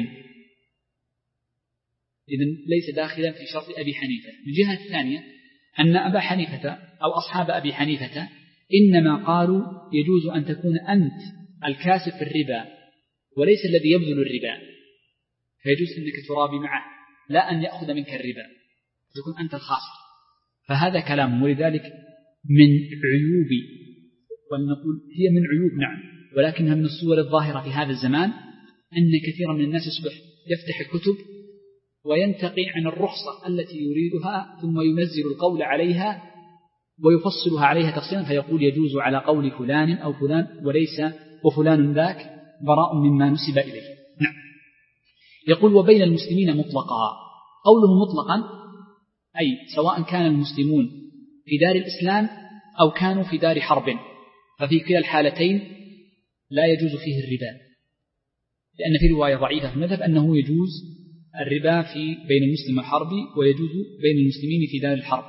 إذن ليس داخلا في شرط أبي حنيفة. من جهة ثانية أن أبا حنيفة أو أصحاب أبي حنيفة إنما قالوا يجوز أن تكون أنت الكاسب في الربا وليس الذي يبذل الربا، فيجوز أنك ترابي معه لا أن يأخذ منك الربا، تكون أنت الخاسر. فهذا كلام، ولذلك من عيوب، ولنقول هي من عيوب نعم، ولكنها من الصور الظاهرة في هذا الزمان، أن كثيرا من الناس يصبح يفتح الكتب وينتقي عن الرخصة التي يريدها ثم ينزل القول عليها ويفصلها عليها تفصيلا، فيقول يجوز على قول فلان أو فلان وليس وفلان ذاك براء مما نسب إليه. نعم. يقول وبين المسلمين مطلقا. قوله مطلقا أي سواء كان المسلمون في دار الإسلام أو كانوا في دار حرب، ففي كلا الحالتين لا يجوز فيه الربا، لأن في رواية ضعيفة في المذهب أنه يجوز الربا في بين المسلم والحربي ويجوز بين المسلمين في دار الحرب.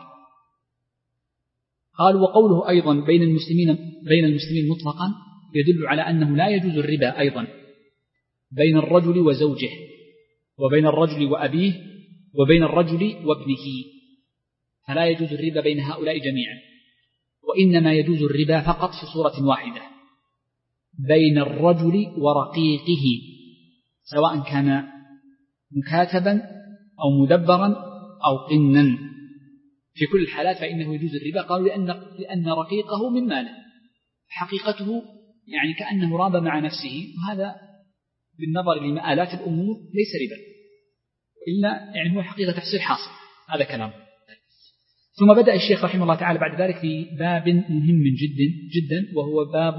قال وقوله أيضا بين المسلمين بين المسلمين مطلقا يدل على أنه لا يجوز الربا أيضا بين الرجل وزوجه وبين الرجل وأبيه وبين الرجل وابنه، فلا يجوز الربا بين هؤلاء جميعا، وإنما يجوز الربا فقط في صورة واحدة بين الرجل ورقيقه، سواء كان مكاتبا أو مدبرا أو قنا، في كل الحالات فإنه يجوز الربا. قالوا لأن, لأن رقيقه من ماله، حقيقته يعني كأنه راب مع نفسه، وهذا بالنظر لمآلات الأمور ليس ربا، إلا يعني هو حقيقة تفسير حاصل. هذا كلام. ثم بدأ الشيخ رحمه الله تعالى بعد ذلك في باب مهم جدا جدا، وهو باب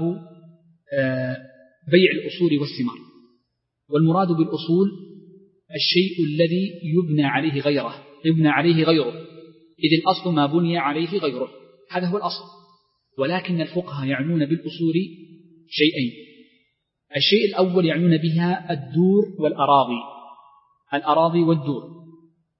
بيع الأصول والثمار. والمراد بالأصول الشيء الذي يبنى عليه غيره يبنى عليه غيره إذ الأصل ما بني عليه غيره، هذا هو الأصل. ولكن الفقهاء يعنون بالأصول شيئين: الشيء الأول يعنون بها الدور والأراضي، الأراضي والدور،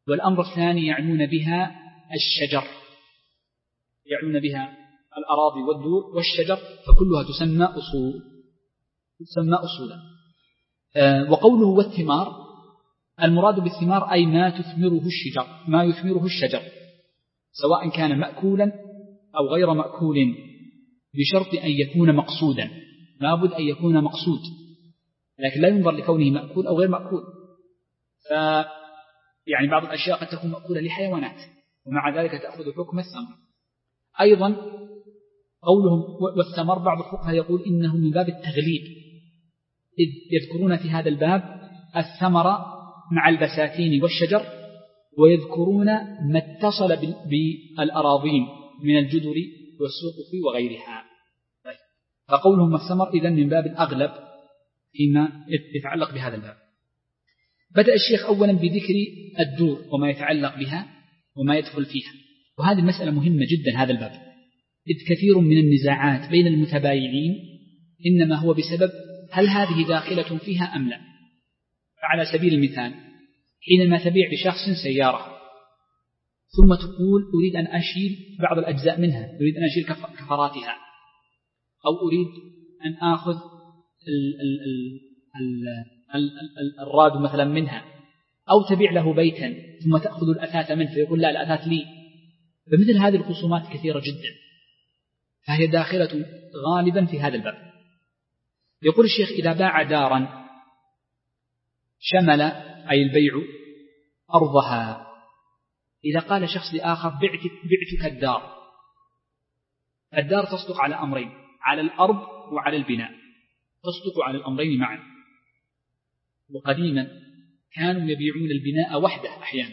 والأمر الثاني يعنون بها الشجر، يعنون بها الأراضي والدور والشجر، فكلها تسمى أصول، تسمى أصولا. آه وقوله والثمار، المراد بالثمار أي ما تثمره الشجر، ما يثمره الشجر، سواء كان مأكولا أو غير مأكول، بشرط أن يكون مقصودا، لابد أن يكون مقصود، لكن لا ينظر لكونه مأكول أو غير مأكول. ف يعني بعض الأشياء قد تكون مأكولة لحيوانات ومع ذلك تأخذ حكم الثمر. أيضا قولهم والثمر، بعض الفقهاء يقول إنه من باب التغليب، إذ يذكرون في هذا الباب الثمر مع البساتين والشجر، ويذكرون ما اتصل بالأراضين من الجدر والسقف وغيرها. فقولهم الثمر إذن من باب الأغلب فيما يتعلق بهذا الباب. بدأ الشيخ أولا بذكر الدور وما يتعلق بها وما يدخل فيها، وهذه المسألة مهمة جدا هذا الباب، إذ كثير من النزاعات بين المتبايعين إنما هو بسبب هل هذه داخلة فيها أم لا. فعلى سبيل المثال حينما تبيع لشخص سيارة ثم تقول أريد أن أشيل بعض الأجزاء منها، أريد أن أشيل كفراتها، أو أريد أن آخذ ال ال ال ال ال الراد مثلا منها، أو تبيع له بيتا ثم تأخذ الأثاث منه فيقول لا الأثاث لي. فمثل هذه الخصومات كثيرة جدا، فهي داخلة غالبا في هذا الباب. يقول الشيخ إذا باع دارا شمل أي البيع أرضها. إذا قال شخص لآخر بعتك, بعتك الدار، الدار تصدق على أمرين، على الأرض وعلى البناء، تصدق على الأمرين معا. وقديما كانوا يبيعون البناء وحده أحيانا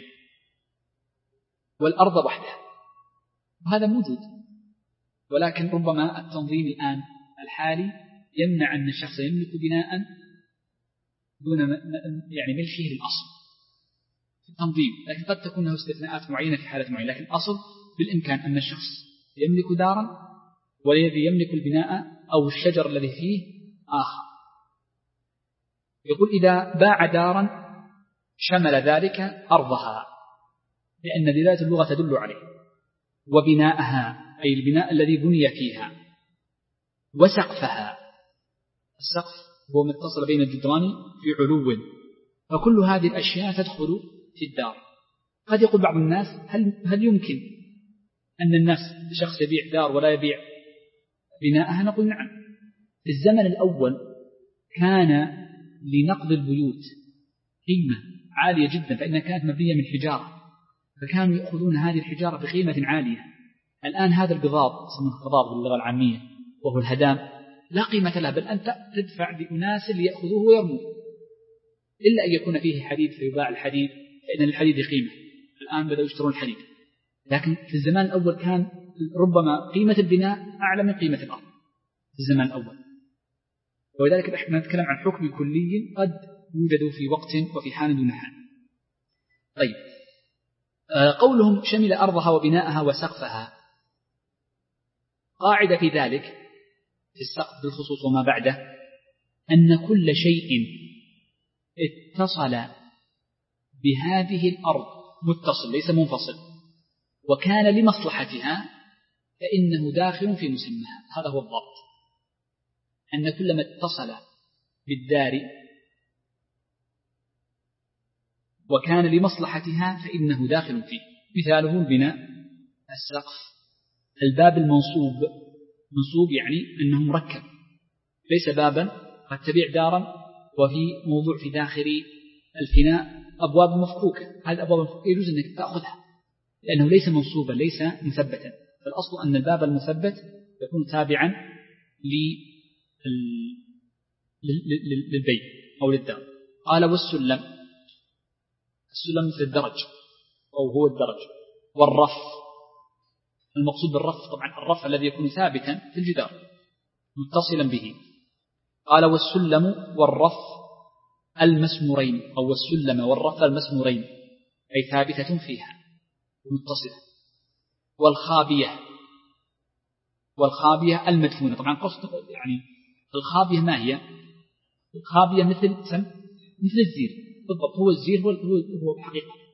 والأرض وحده، وهذا موجود، ولكن ربما التنظيم الآن الحالي يمنع أن الشخص يملك بناء دون يعني ملكه للأصل في التنظيم، لكن قد تكون له استثناءات معينة في حالة معينة، لكن الأصل بالإمكان أن الشخص يملك دارا والذي يملك البناء أو الشجر الذي فيه آخر. يقول إذا باع دارا شمل ذلك أرضها، لأن دلالة اللغة تدل عليه، وبناءها أي البناء الذي بني فيها، وسقفها، السقف هو متصل بين الجدران في علو، فكل هذه الأشياء تدخل في الدار. قد يقول بعض الناس هل, هل يمكن أن الناس شخص يبيع دار ولا يبيع بناءها؟ نقول نعم. في الزمن الأول كان لنقض البيوت قيمة عالية جدا، فإنها كانت مبنية من حجارة، فكانوا يأخذون هذه الحجارة بقيمة عالية. الآن هذا البضاض اسمه القضاض باللغة العامية وهو الهدام لا قيمة له، بل أنت تدفع بأناس ليأخذوه ويرموه، إلا أن يكون فيه حديد فيباع الحديد، فإن الحديد قيمة. الآن بدأوا يشترون الحديد، لكن في الزمان الأول كان ربما قيمة البناء أعلى من قيمة الأرض في الزمان الأول، ولذلك نحن نتكلم عن حكم كلي قد يوجد في وقت وفي حال دون حال. طيب، قولهم شمل أرضها وبناءها وسقفها، قاعدة في ذلك في السقف بالخصوص وما بعده أن كل شيء اتصل بهذه الأرض متصل ليس منفصل وكان لمصلحتها فإنه داخل في مسماها. هذا هو الضبط، أن كل ما اتصل بالدار وكان لمصلحتها فإنه داخل فيه. مثاله البناء، السقف، الباب المنصوب، منصوب يعني أنه مركب، ليس بابا. قد تبيع دارا وفي موضوع في داخل الفناء أبواب مفكوكة، هذه الأبواب المفكوكة يجوز أنك تأخذها لأنه ليس منصوبا ليس مثبتا، فالأصل أن الباب المثبت يكون تابعا للبيت أو للدار. قال والسلم، السلم مثل الدرج أو هو الدرج، والرف، المقصود بالرف طبعا الرف الذي يكون ثابتا في الجدار متصلا به. قال والسلم والرف المسمورين، أو السلم والرف المسمورين أي ثابتة فيها متصلة. والخابية، والخابية المدفونة، طبعا قصد يعني الخابية ما هي؟ الخابية مثل سم مثل الزير بالضبط، هو الزير هو هو حقيقة.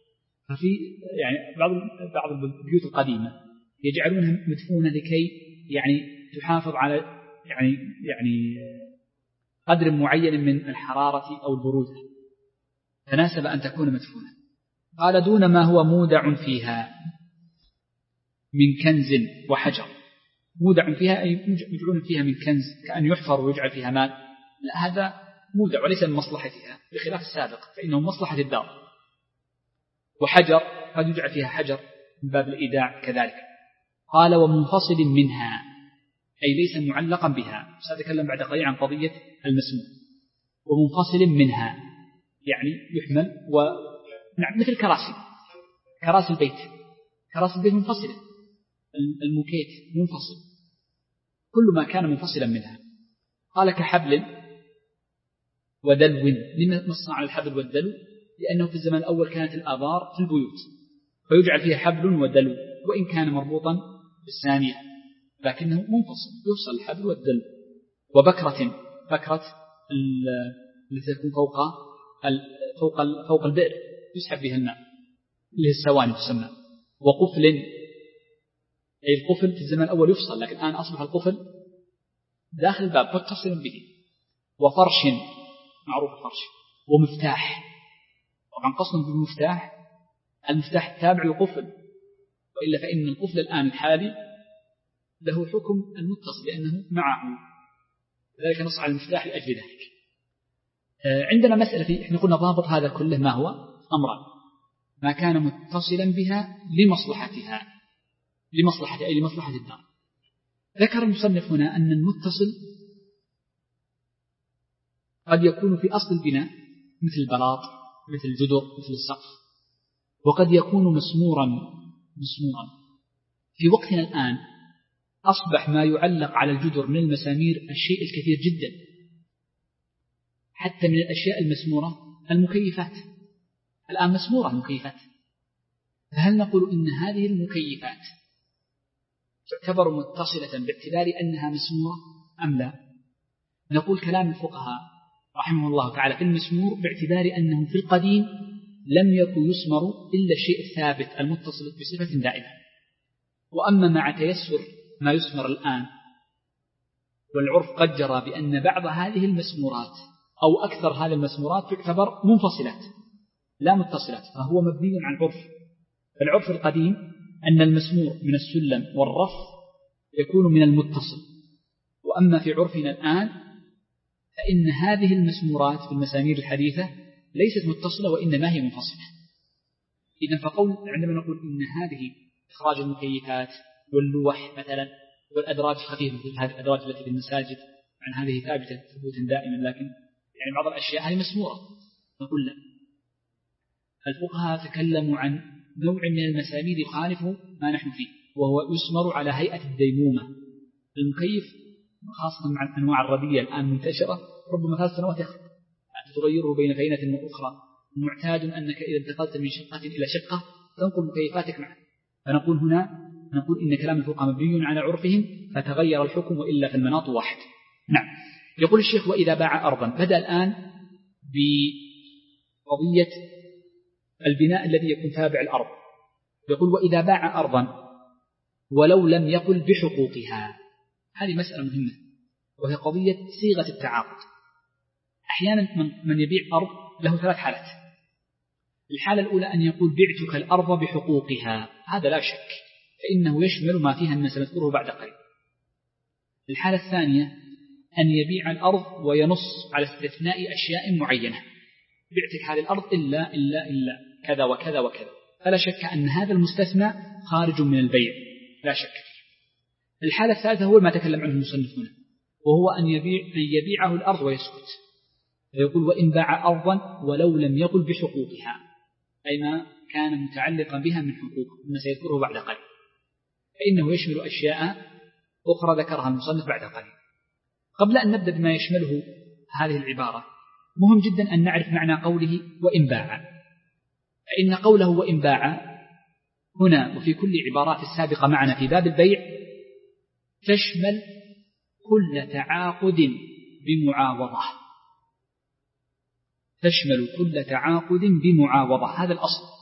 ففي يعني بعض بعض البيوت القديمة يجعلونها مدفونة لكي يعني تحافظ على يعني يعني قدر معين من الحرارة أو البرودة، تناسب أن تكون مدفونة. قال دون ما هو مودع فيها من كنز وحجر. مودع فيها أي يجعلون فيها من كنز كأن يحفر ويجعل فيها مال، لا، هذا مودع وليس من مصلحتها بخلاف السابق فإنه مصلحة الدار. وحجر قد يجعل فيها حجر من باب الإيداع كذلك. قال ومنفصل منها أي ليس معلقا بها. سأتكلم بعد قليل عن قضية المسموع. ومنفصل منها يعني يحمل و نعم مثل كراسي كراسي البيت كراسي البيت منفصلة، الموكيت منفصل، كل ما كان منفصلا منها. قال كحبل ودلو. لما نص على الحبل والدلو؟ لأنه في الزمان الأول كانت الآبار في البيوت فيجعل فيها حبل ودلو، وإن كان مربوطا بالثانية لكنه منفصل يفصل الحبل والدلو. وبكرة، بكرة التي تكون فوق فوق فوق البئر يسحب بها الماء اللي هي السواني تسمى. وقفل أي القفل في الزمان الأول يفصل، لكن الآن أصبح القفل داخل الباب متصل به. وفرش معروف الفرش. ومفتاح، طبعا قصد بالمفتاح المفتاح التابع للقفل، وإلا فإن القفل الآن الحالي له حكم المتصل لأنه معه، لذلك نص على المفتاح لأجل ذلك. عندنا مسألة في إحنا قلنا ضابط هذا كله ما هو؟ أمران: ما كان متصلا بها لمصلحتها، لمصلحة أي لمصلحة الدار. ذكر المصنف هنا أن المتصل قد يكون في أصل البناء مثل البلاط مثل الجدر مثل السقف، وقد يكون مسمورا مسمورا في وقتنا الآن أصبح ما يعلق على الجدر من المسامير الشيء الكثير جدا، حتى من الأشياء المسمورة المكيفات. الآن مسمورة المكيفات، فهل نقول إن هذه المكيفات تعتبر متصلة باعتبار أنها مسمورة أم لا؟ نقول كلام الفقهاء رحمه الله تعالى في المسمور باعتبار أنه في القديم لم يكن يسمر إلا الشيء الثابت المتصل بصفة دائمة. وأما مع تيسر ما يسمر الآن والعرف قد جرى بأن بعض هذه المسمورات أو أكثر هذه المسمورات تعتبر منفصلات لا متصلات، فهو مبني عن عرف. العرف القديم أن المسمور من السلم والرف يكون من المتصل، وأما في عرفنا الآن فإن هذه المسمورات في المسامير الحديثة ليست متصلة وإنما هي منفصلة. إذن فقول عندما نقول إن هذه إخراج المكيفات واللوح مثلا والأدراج الخفيفة مثل هذه الأدراج التي في المساجد عن هذه ثابتة ثبوتا دائما، لكن يعني بعض الأشياء هذه مسمورة. نقول لا، الفقهاء تكلموا عن نوع من المسامير يخالف ما نحن فيه، وهو يسمر على هيئة الديمومة. المكيف خاصة مع الأنواع الرديئة الآن منتشرة ربما ثلاث سنوات يخرب، تغيره بين فينة وأخرى. معتاد أنك إذا انتقلت من شقة إلى شقة تنقل مكيفاتك معك. فنقول هنا نقول إن كلام الفقهاء مبني على عرفهم فتغير الحكم، وإلا في المناط واحد. نعم. يقول الشيخ وإذا باع أرضا، بدأ الآن بقضية البناء الذي يكون تابع الأرض. يقول وإذا باع أرضا ولو لم يقل بحقوقها. هذه مسألة مهمة، وهي قضية صيغة التعاقد. أحيانا من يبيع أرض له ثلاث حالات. الحالة الأولى أن يقول بعتك الأرض بحقوقها، هذا لا شك فإنه يشمل ما فيها الناس نذكره بعد قليل. الحالة الثانية أن يبيع الأرض وينص على استثناء أشياء معينة، بعتك هذه الأرض إلا إلا إلا كذا وكذا وكذا، فلا شك أن هذا المستثنى خارج من البيع لا شك فيه. الحالة الثالثة هو ما تكلم عنه المصنف هنا، وهو أن يبيع أن يبيعه الأرض ويسكت. فيقول وإن باع أرضا ولو لم يقل بحقوقها، أي ما كان متعلقا بها من حقوق ما سيذكره بعد قليل، فإنه يشمل أشياء أخرى ذكرها المصنف بعد قليل. قبل أن نبدأ بما يشمله هذه العبارة، مهم جدا أن نعرف معنى قوله وإن باع. فإن قوله وإن باع هنا وفي كل عبارات السابقة معنا في باب البيع تشمل كل تعاقد بمعاوضة، تشمل كل تعاقد بمعاوضة، هذا الأصل.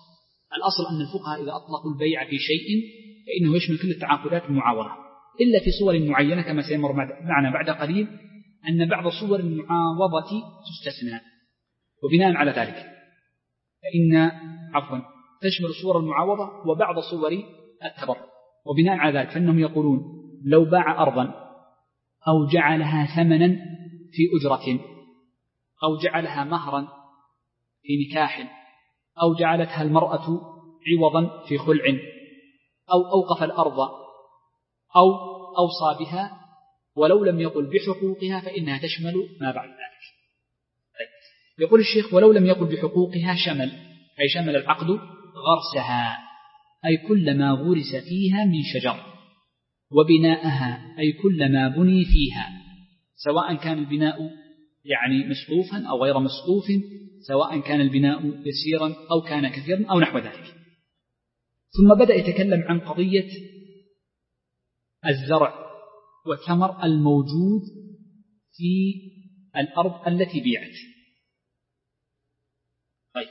الأصل أن الفقهاء إذا أطلقوا البيع في شيء فإنه يشمل كل التعاقدات المعاوضة إلا في صور معينة كما سيمر معنا بعد قليل أن بعض صور المعاوضة تستثنى، وبناء على ذلك فإن عفوا تشمل صور المعاوضة وبعض صور التبرع، وبناء على ذلك فإنهم يقولون لو باع أرضا أو جعلها ثمنا في أجرة أو جعلها مهرا في نكاح أو جعلتها المرأة عوضا في خلع أو أوقف الأرض أو أوصى بها ولو لم يقل بحقوقها فإنها تشمل ما بعد ذلك. طيب. يقول الشيخ ولو لم يقل بحقوقها شمل، أي شمل العقد غرسها أي كل ما غرس فيها من شجر، وبناءها أي كل ما بني فيها سواء كان البناء يعني مسقوفا أو غير مسقوف، سواء كان البناء يسيرا أو كان كثيرا أو نحو ذلك. ثم بدأ يتكلم عن قضية الزرع والثمر الموجود في الأرض التي بيعت. طيب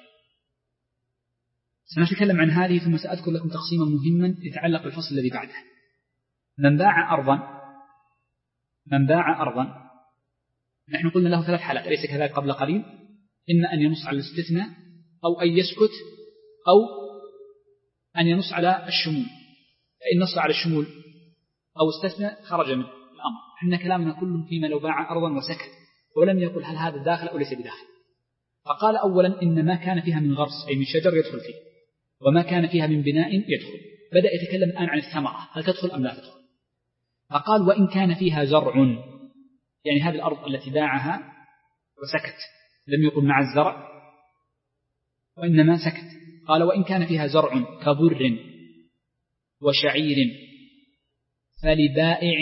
سنتكلم عن هذه ثم سأذكر لكم تقسيما مهما يتعلق بالفصل الذي بعده. من باع أرضا من باع أرضا نحن قلنا له ثلاث حالات أليس كذلك قبل قليل؟ إما أن ينص على الاستثناء أو أن يسكت أو أن ينص على الشمول. فإن نص على الشمول أو استثناء خرج من الأمر. إحنا كلامنا كله فيما لو باع أرضا وسكت ولم يقل هل هذا داخل أو ليس بداخل. فقال أولا إن ما كان فيها من غرس أي من شجر يدخل فيه، وما كان فيها من بناء يدخل. بدأ يتكلم الآن عن الثمرة هل تدخل أم لا تدخل. فقال وإن كان فيها زرع، يعني هذه الأرض التي باعها وسكت لم يقل مع الزرع وإنما سكت. قال وإن كان فيها زرع كبر وشعير فلبائع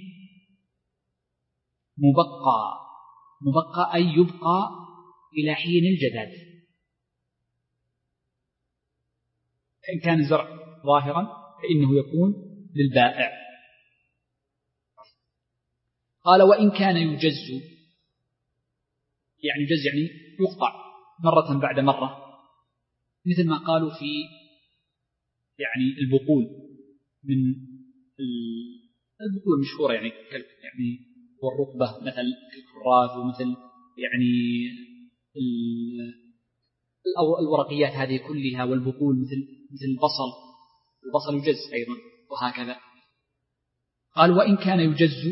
مبقى، مبقى أي يبقى إلى حين الجداد. إن كان الزرع ظاهرا فإنه يكون للبائع. قال وإن كان يجز، يعني يجز يعني يقطع مرة بعد مرة، مثل ما قالوا في يعني البقول من البقول المشهورة يعني يعني والرطبة مثل الكراث ومثل يعني الورقيات هذه كلها، والبقول مثل مثل البصل، البصل يجز أيضا وهكذا. قال وإن كان يجز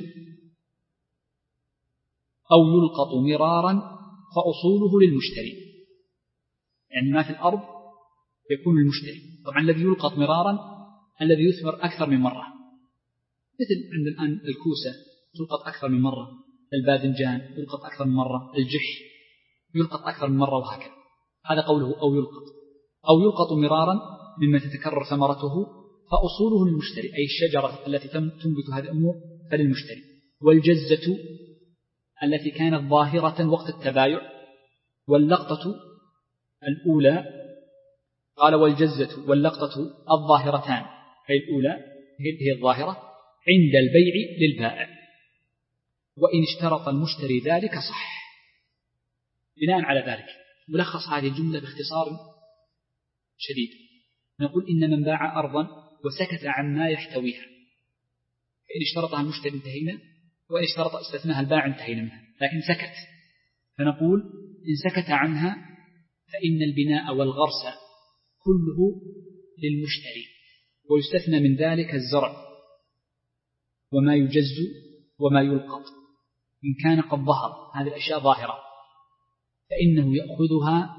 أو يلقط مرارا فأصوله للمشتري، يعني ما في الأرض يكون للمشتري. طبعا الذي يلقط مرارا الذي يثمر أكثر من مرة، مثل عند الآن الكوسة يلقط أكثر من مرة، الباذنجان يلقط أكثر من مرة، الجح يلقط أكثر من مرة وهكذا. هذا قوله أو يلقط أو يلقط مرارا مما تتكرر ثمرته فأصوله للمشتري، أي الشجرة التي تنبت هذه الأمور فللمشتري. والجزة التي كانت ظاهرة وقت التبايع، واللقطة الأولى قال والجزة واللقطة الظاهرتان أي الأولى هي الظاهرة عند البيع للبائع، وإن اشترط المشتري ذلك صح. بناء على ذلك ملخص هذه الجملة باختصار شديد نقول إن من باع أرضا وسكت عن ما يحتويها فإن اشترطها المشتري انتهينا، وإن اشترط استثناها البائع انتهينا منها، لكن سكت فنقول إن سكت عنها فإن البناء والغرس كله للمشتري، ويستثنى من ذلك الزرع وما يجز وما يلقط إن كان قد ظهر هذه الأشياء ظاهرة فإنه يأخذها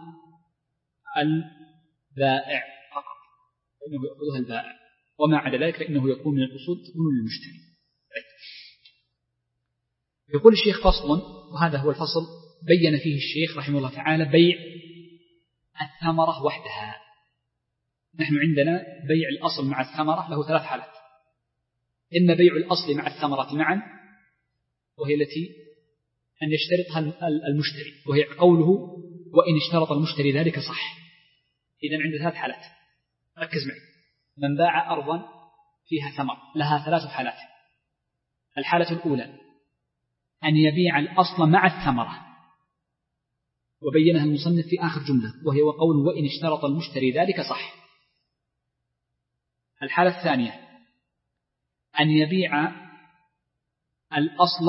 البائع فقط، فإنه يأخذها البائع، وما عدا ذلك فإنه يكون من الأصول تكون للمشتري. يقول الشيخ فصل، وهذا هو الفصل بين فيه الشيخ رحمه الله تعالى بيع الثمرة وحدها. نحن عندنا بيع الأصل مع الثمرة له ثلاث حالات: إما بيع الأصل مع الثمرة معا، وهي التي أن يشترطها المشتري، وهي قوله وإن اشترط المشتري ذلك صح. إذن عند ثلاث حالات، ركز معي. من باع أرضا فيها ثمر لها ثلاث حالات. الحالة الأولى أن يبيع الأصل مع الثمرة، وبينها المصنف في آخر جملة، وهي وقول وإن اشترط المشتري ذلك صح. الحالة الثانية أن يبيع الأصل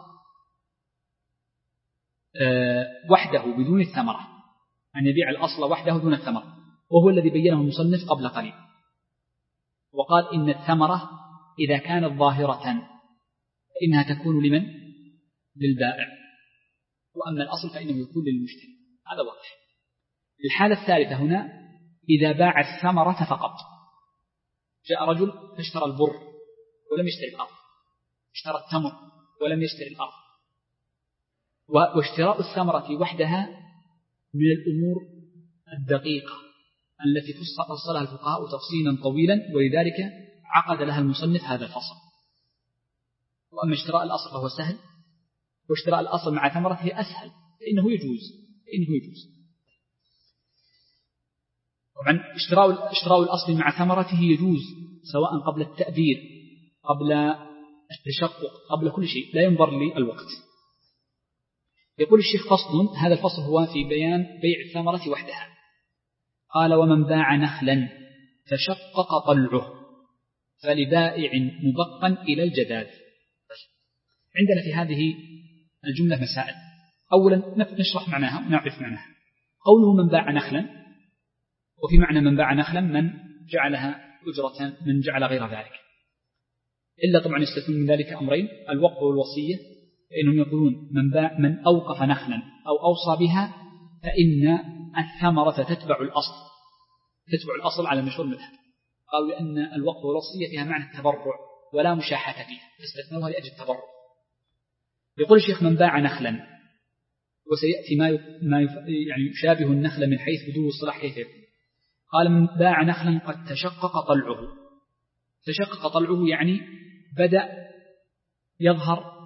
وحده بدون الثمرة، أن يبيع الأصل وحده دون الثمرة، وهو الذي بينه المصنف قبل قليل، وقال إن الثمرة إذا كانت ظاهرة فإنها تكون لمن؟ للبائع، وأما الأصل فإنه يكون للمشتري. هذا واضح. الحالة الثالثة هنا إذا باع الثمرة فقط، جاء رجل فاشترى البر ولم يشتري الأرض، اشترى التمر ولم يشتري الأرض. واشتراء الثمرة وحدها من الأمور الدقيقة التي فصلها الفقهاء تفصيلا طويلا، ولذلك عقد لها المصنف هذا الفصل. وأما اشتراء الأصل فهو سهل، واشتراء الأصل مع ثمرته أسهل، فإنه يجوز فإنه يجوز طبعا اشتراء اشتراء الأصل مع ثمرته يجوز سواء قبل التأبير، قبل التشقق، قبل كل شيء، لا ينظر للوقت. يقول الشيخ فصل، هذا الفصل هو في بيان بيع الثمرة وحدها. قال: ومن باع نخلا تشقق طلعه فلبائع مبقا إلى الجداد. عندنا في هذه الجملة مسائل. أولا نشرح معناها ونعرف معناها. قوله من باع نخلا، وفي معنى من باع نخلا من جعلها أجرة، من جعل غير ذلك، إلا طبعا يستثنون من ذلك أمرين: الوقف والوصية، فإنهم يقولون من باع من أوقف نخلا أو أوصى بها فإن الثمرة تتبع الأصل، تتبع الأصل على مشهور المذهب. قالوا لأن الوقف والوصية فيها معنى التبرع ولا مشاحة فيها، فاستثنوها لأجل التبرع. يقول الشيخ: من باع نخلا، وسيأتي ما ما يعني يشابه النخل من حيث بدو الصلاح كيف يكون. قال: من باع نخلا قد تشقق طلعه. تشقق طلعه يعني بدأ يظهر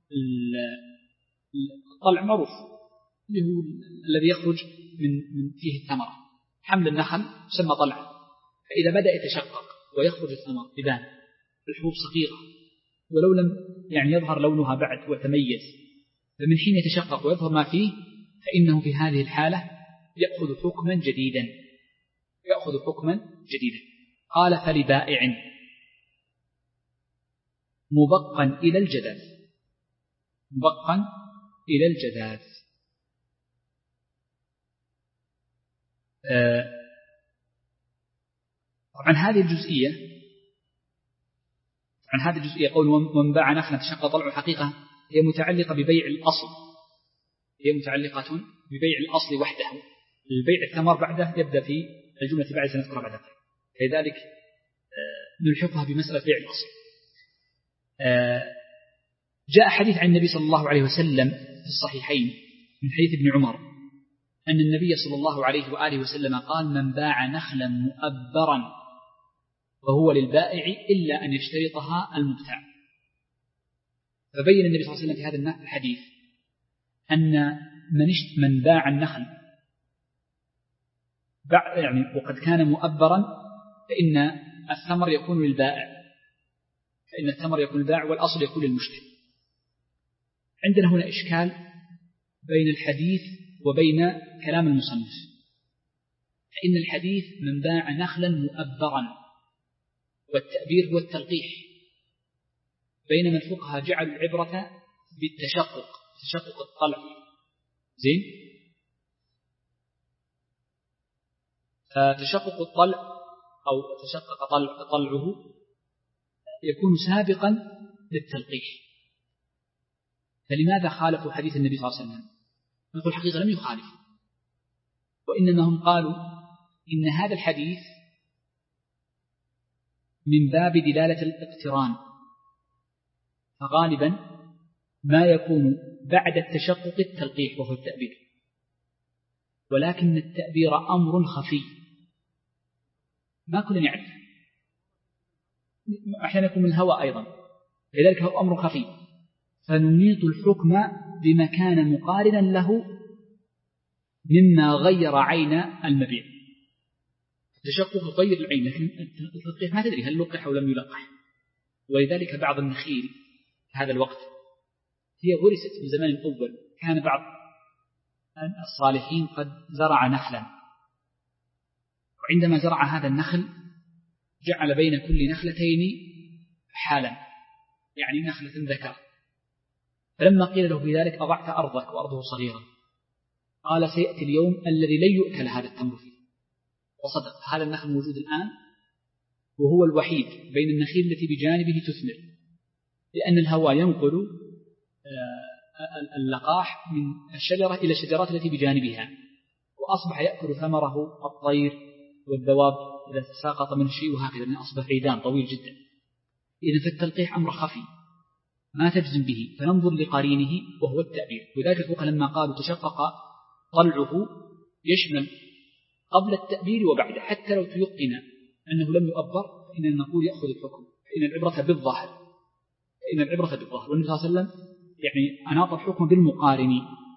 الطلع، معروف اللي هو الذي يخرج من من فيه الثمرة. حمل النخل يسمى طلع، فإذا بدأ يتشقق ويخرج الثمر إذا الحبوب صغيرة ولو لم يعني يظهر لونها بعد وتميز، فمن حين يتشقق ويظهر ما فيه فإنه في هذه الحالة يأخذ حكما جديدا، يأخذ حكما جديدا. قال: فلبائع مبقا إلى الجداث، مبقا إلى الجداث. طبعا هذه الجزئية عن هذه الجزئية قول ومن باع نخلا تشقق طلعه، حقيقة هي متعلقة ببيع الأصل، هي متعلقة ببيع الأصل وحده. البيع الثمر بعده يبدأ في الجملة بعد سنذكر بعد ذلك، لذلك نلحقها بمسألة بيع الأصل. جاء حديث عن النبي صلى الله عليه وسلم في الصحيحين من حديث ابن عمر أن النبي صلى الله عليه وآله وسلم قال: من باع نخلا مؤبرا وهو للبائع إلا أن يشترطها المبتاع. فبين النبي صلى الله عليه وسلم في هذا الحديث أن من من باع النخل يعني وقد كان مؤبرا فإن الثمر يكون للبائع، فإن الثمر يكون للبائع والأصل يكون للمشتري. عندنا هنا إشكال بين الحديث وبين كلام المصنف، فإن الحديث من باع نخلا مؤبرا، والتأبير هو التلقيح، بينما الفقهاء جعلوا العبرة بالتشقق، تشقق الطلع. زين، فتشقق الطلع أو تشقق طلع طلعه يكون سابقا للتلقيح. فلماذا خالفوا حديث النبي صلى الله عليه وسلم؟ نقول الحقيقة لم يخالفوا، وإنما هم قالوا إن هذا الحديث من باب دلالة الاقتران، فغالبا ما يكون بعد التشقق التلقيح وهو التأبير، ولكن التأبير أمر خفي ما كلنا نعرف، أحيانا يكون من الهوى أيضا، لذلك هو أمر خفي، فننيط الحكم بما كان مقارنا له مما غير عين المبيع. التشقق يغير العين، لكن التلقيح ما تدري هل لقح أو لم يلقح. ولذلك بعض النخيل في هذا الوقت هي غرست في الزمان الأول، كان بعض الصالحين قد زرع نخلا، وعندما زرع هذا النخل جعل بين كل نخلتين حالا، يعني نخلة ذكر. فلما قيل له بذلك أضعت أرضك وأرضه صغيرة، قال سيأتي اليوم الذي لن يؤكل هذا التمر فيه. وصدق، هذا النخل موجود الآن وهو الوحيد بين النخيل التي بجانبه تثمر، لأن الهواء ينقل اللقاح من الشجرة إلى الشجرات التي بجانبها، وأصبح يأكل ثمره الطير والدواب إذا ساقط من شيء، وهكذا من أصبح عيدان طويل جدا. إذا فالتلقيح أمر خفي ما تجزم به، فننظر لقرينه وهو التأبير. وذلك الفقهاء لما قالوا تشقق طلعه يشمل قبل التأبير وبعده، حتى لو تيقن أنه لم يؤبر فإننا نقول يأخذ الحكم، فإن العبرة بالظاهر، فإن العبرة بالظاهر. والنبي صلى الله عليه وسلم يعني أناط الحكم بالمقارن.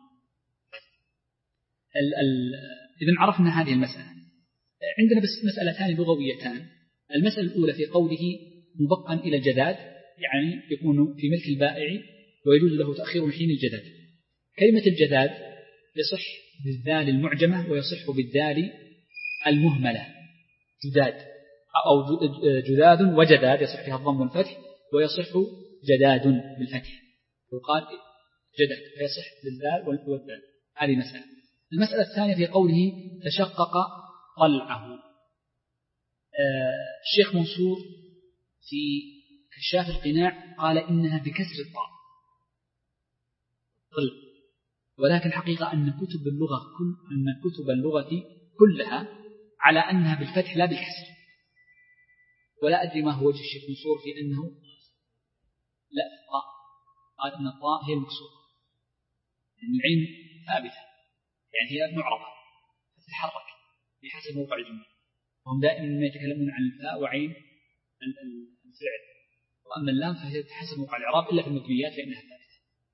إذن عرفنا هذه المسألة. عندنا بس مسألتان لغويتان. المسألة الأولى في قوله مبقا إلى الجداد، يعني يكون في ملك البائع ويجوز له تأخير من حين الجداد. كلمة الجداد يصح بالذال المعجمة ويصح بالذال المهملة، جداد أو جداد وجداد يصح فيها الضم والفتح، ويصح جداد بالفتح، يقال جداد فيصح بالذال والذال. هذه مسألة. المسألة الثانية في قوله تشقق طلعه. الشيخ منصور في كشاف القناع قال إنها بكسر الطاء طلع، ولكن الحقيقة أن كتب اللغة كل أن كتب اللغة كلها على أنها بالفتح لا بالكسر. ولا أدري ما هو وجه الشيخ منصور في أنه لا الطاء، قال أن الطاء هي المكسور، لأن العين ثابتة يعني هي معرضة تتحرك بحسب موقع الجملة، وهم دائما يتكلمون عن الفاء وعين الفعل، وأما اللام فهي حسب موقع الإعراب إلا في المبنيات فإنها ثابتة.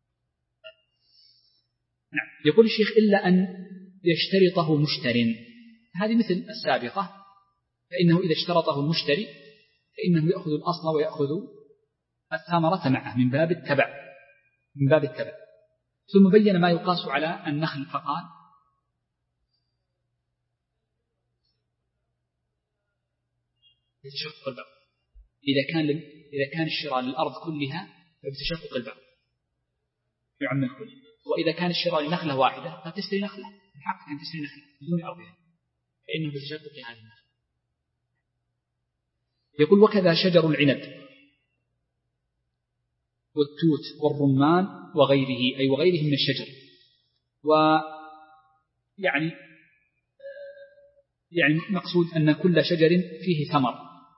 نعم. يقول الشيخ إلا أن يشترطه مشتر، هذه مثل السابقة، فإنه إذا اشترطه المشتري فإنه يأخذ الأصل ويأخذ الثمرة معه من باب التبع، من باب التبع. ثم بين ما يقاس على النخل فقال يتشقق البعض. إذا كان إذا كان الشراء للأرض كلها فبتشقق البعض يعم الكل، وإذا كان الشراء لنخلة واحدة فتشتري نخلة، الحق أن تشتري نخلة بدون أرضها فإنه بتشقق هذه النخلة. يقول وكذا شجر العنب والتوت والرمان وغيره، أي وغيره من الشجر. ويعني يعني مقصود أن كل شجر فيه ثمر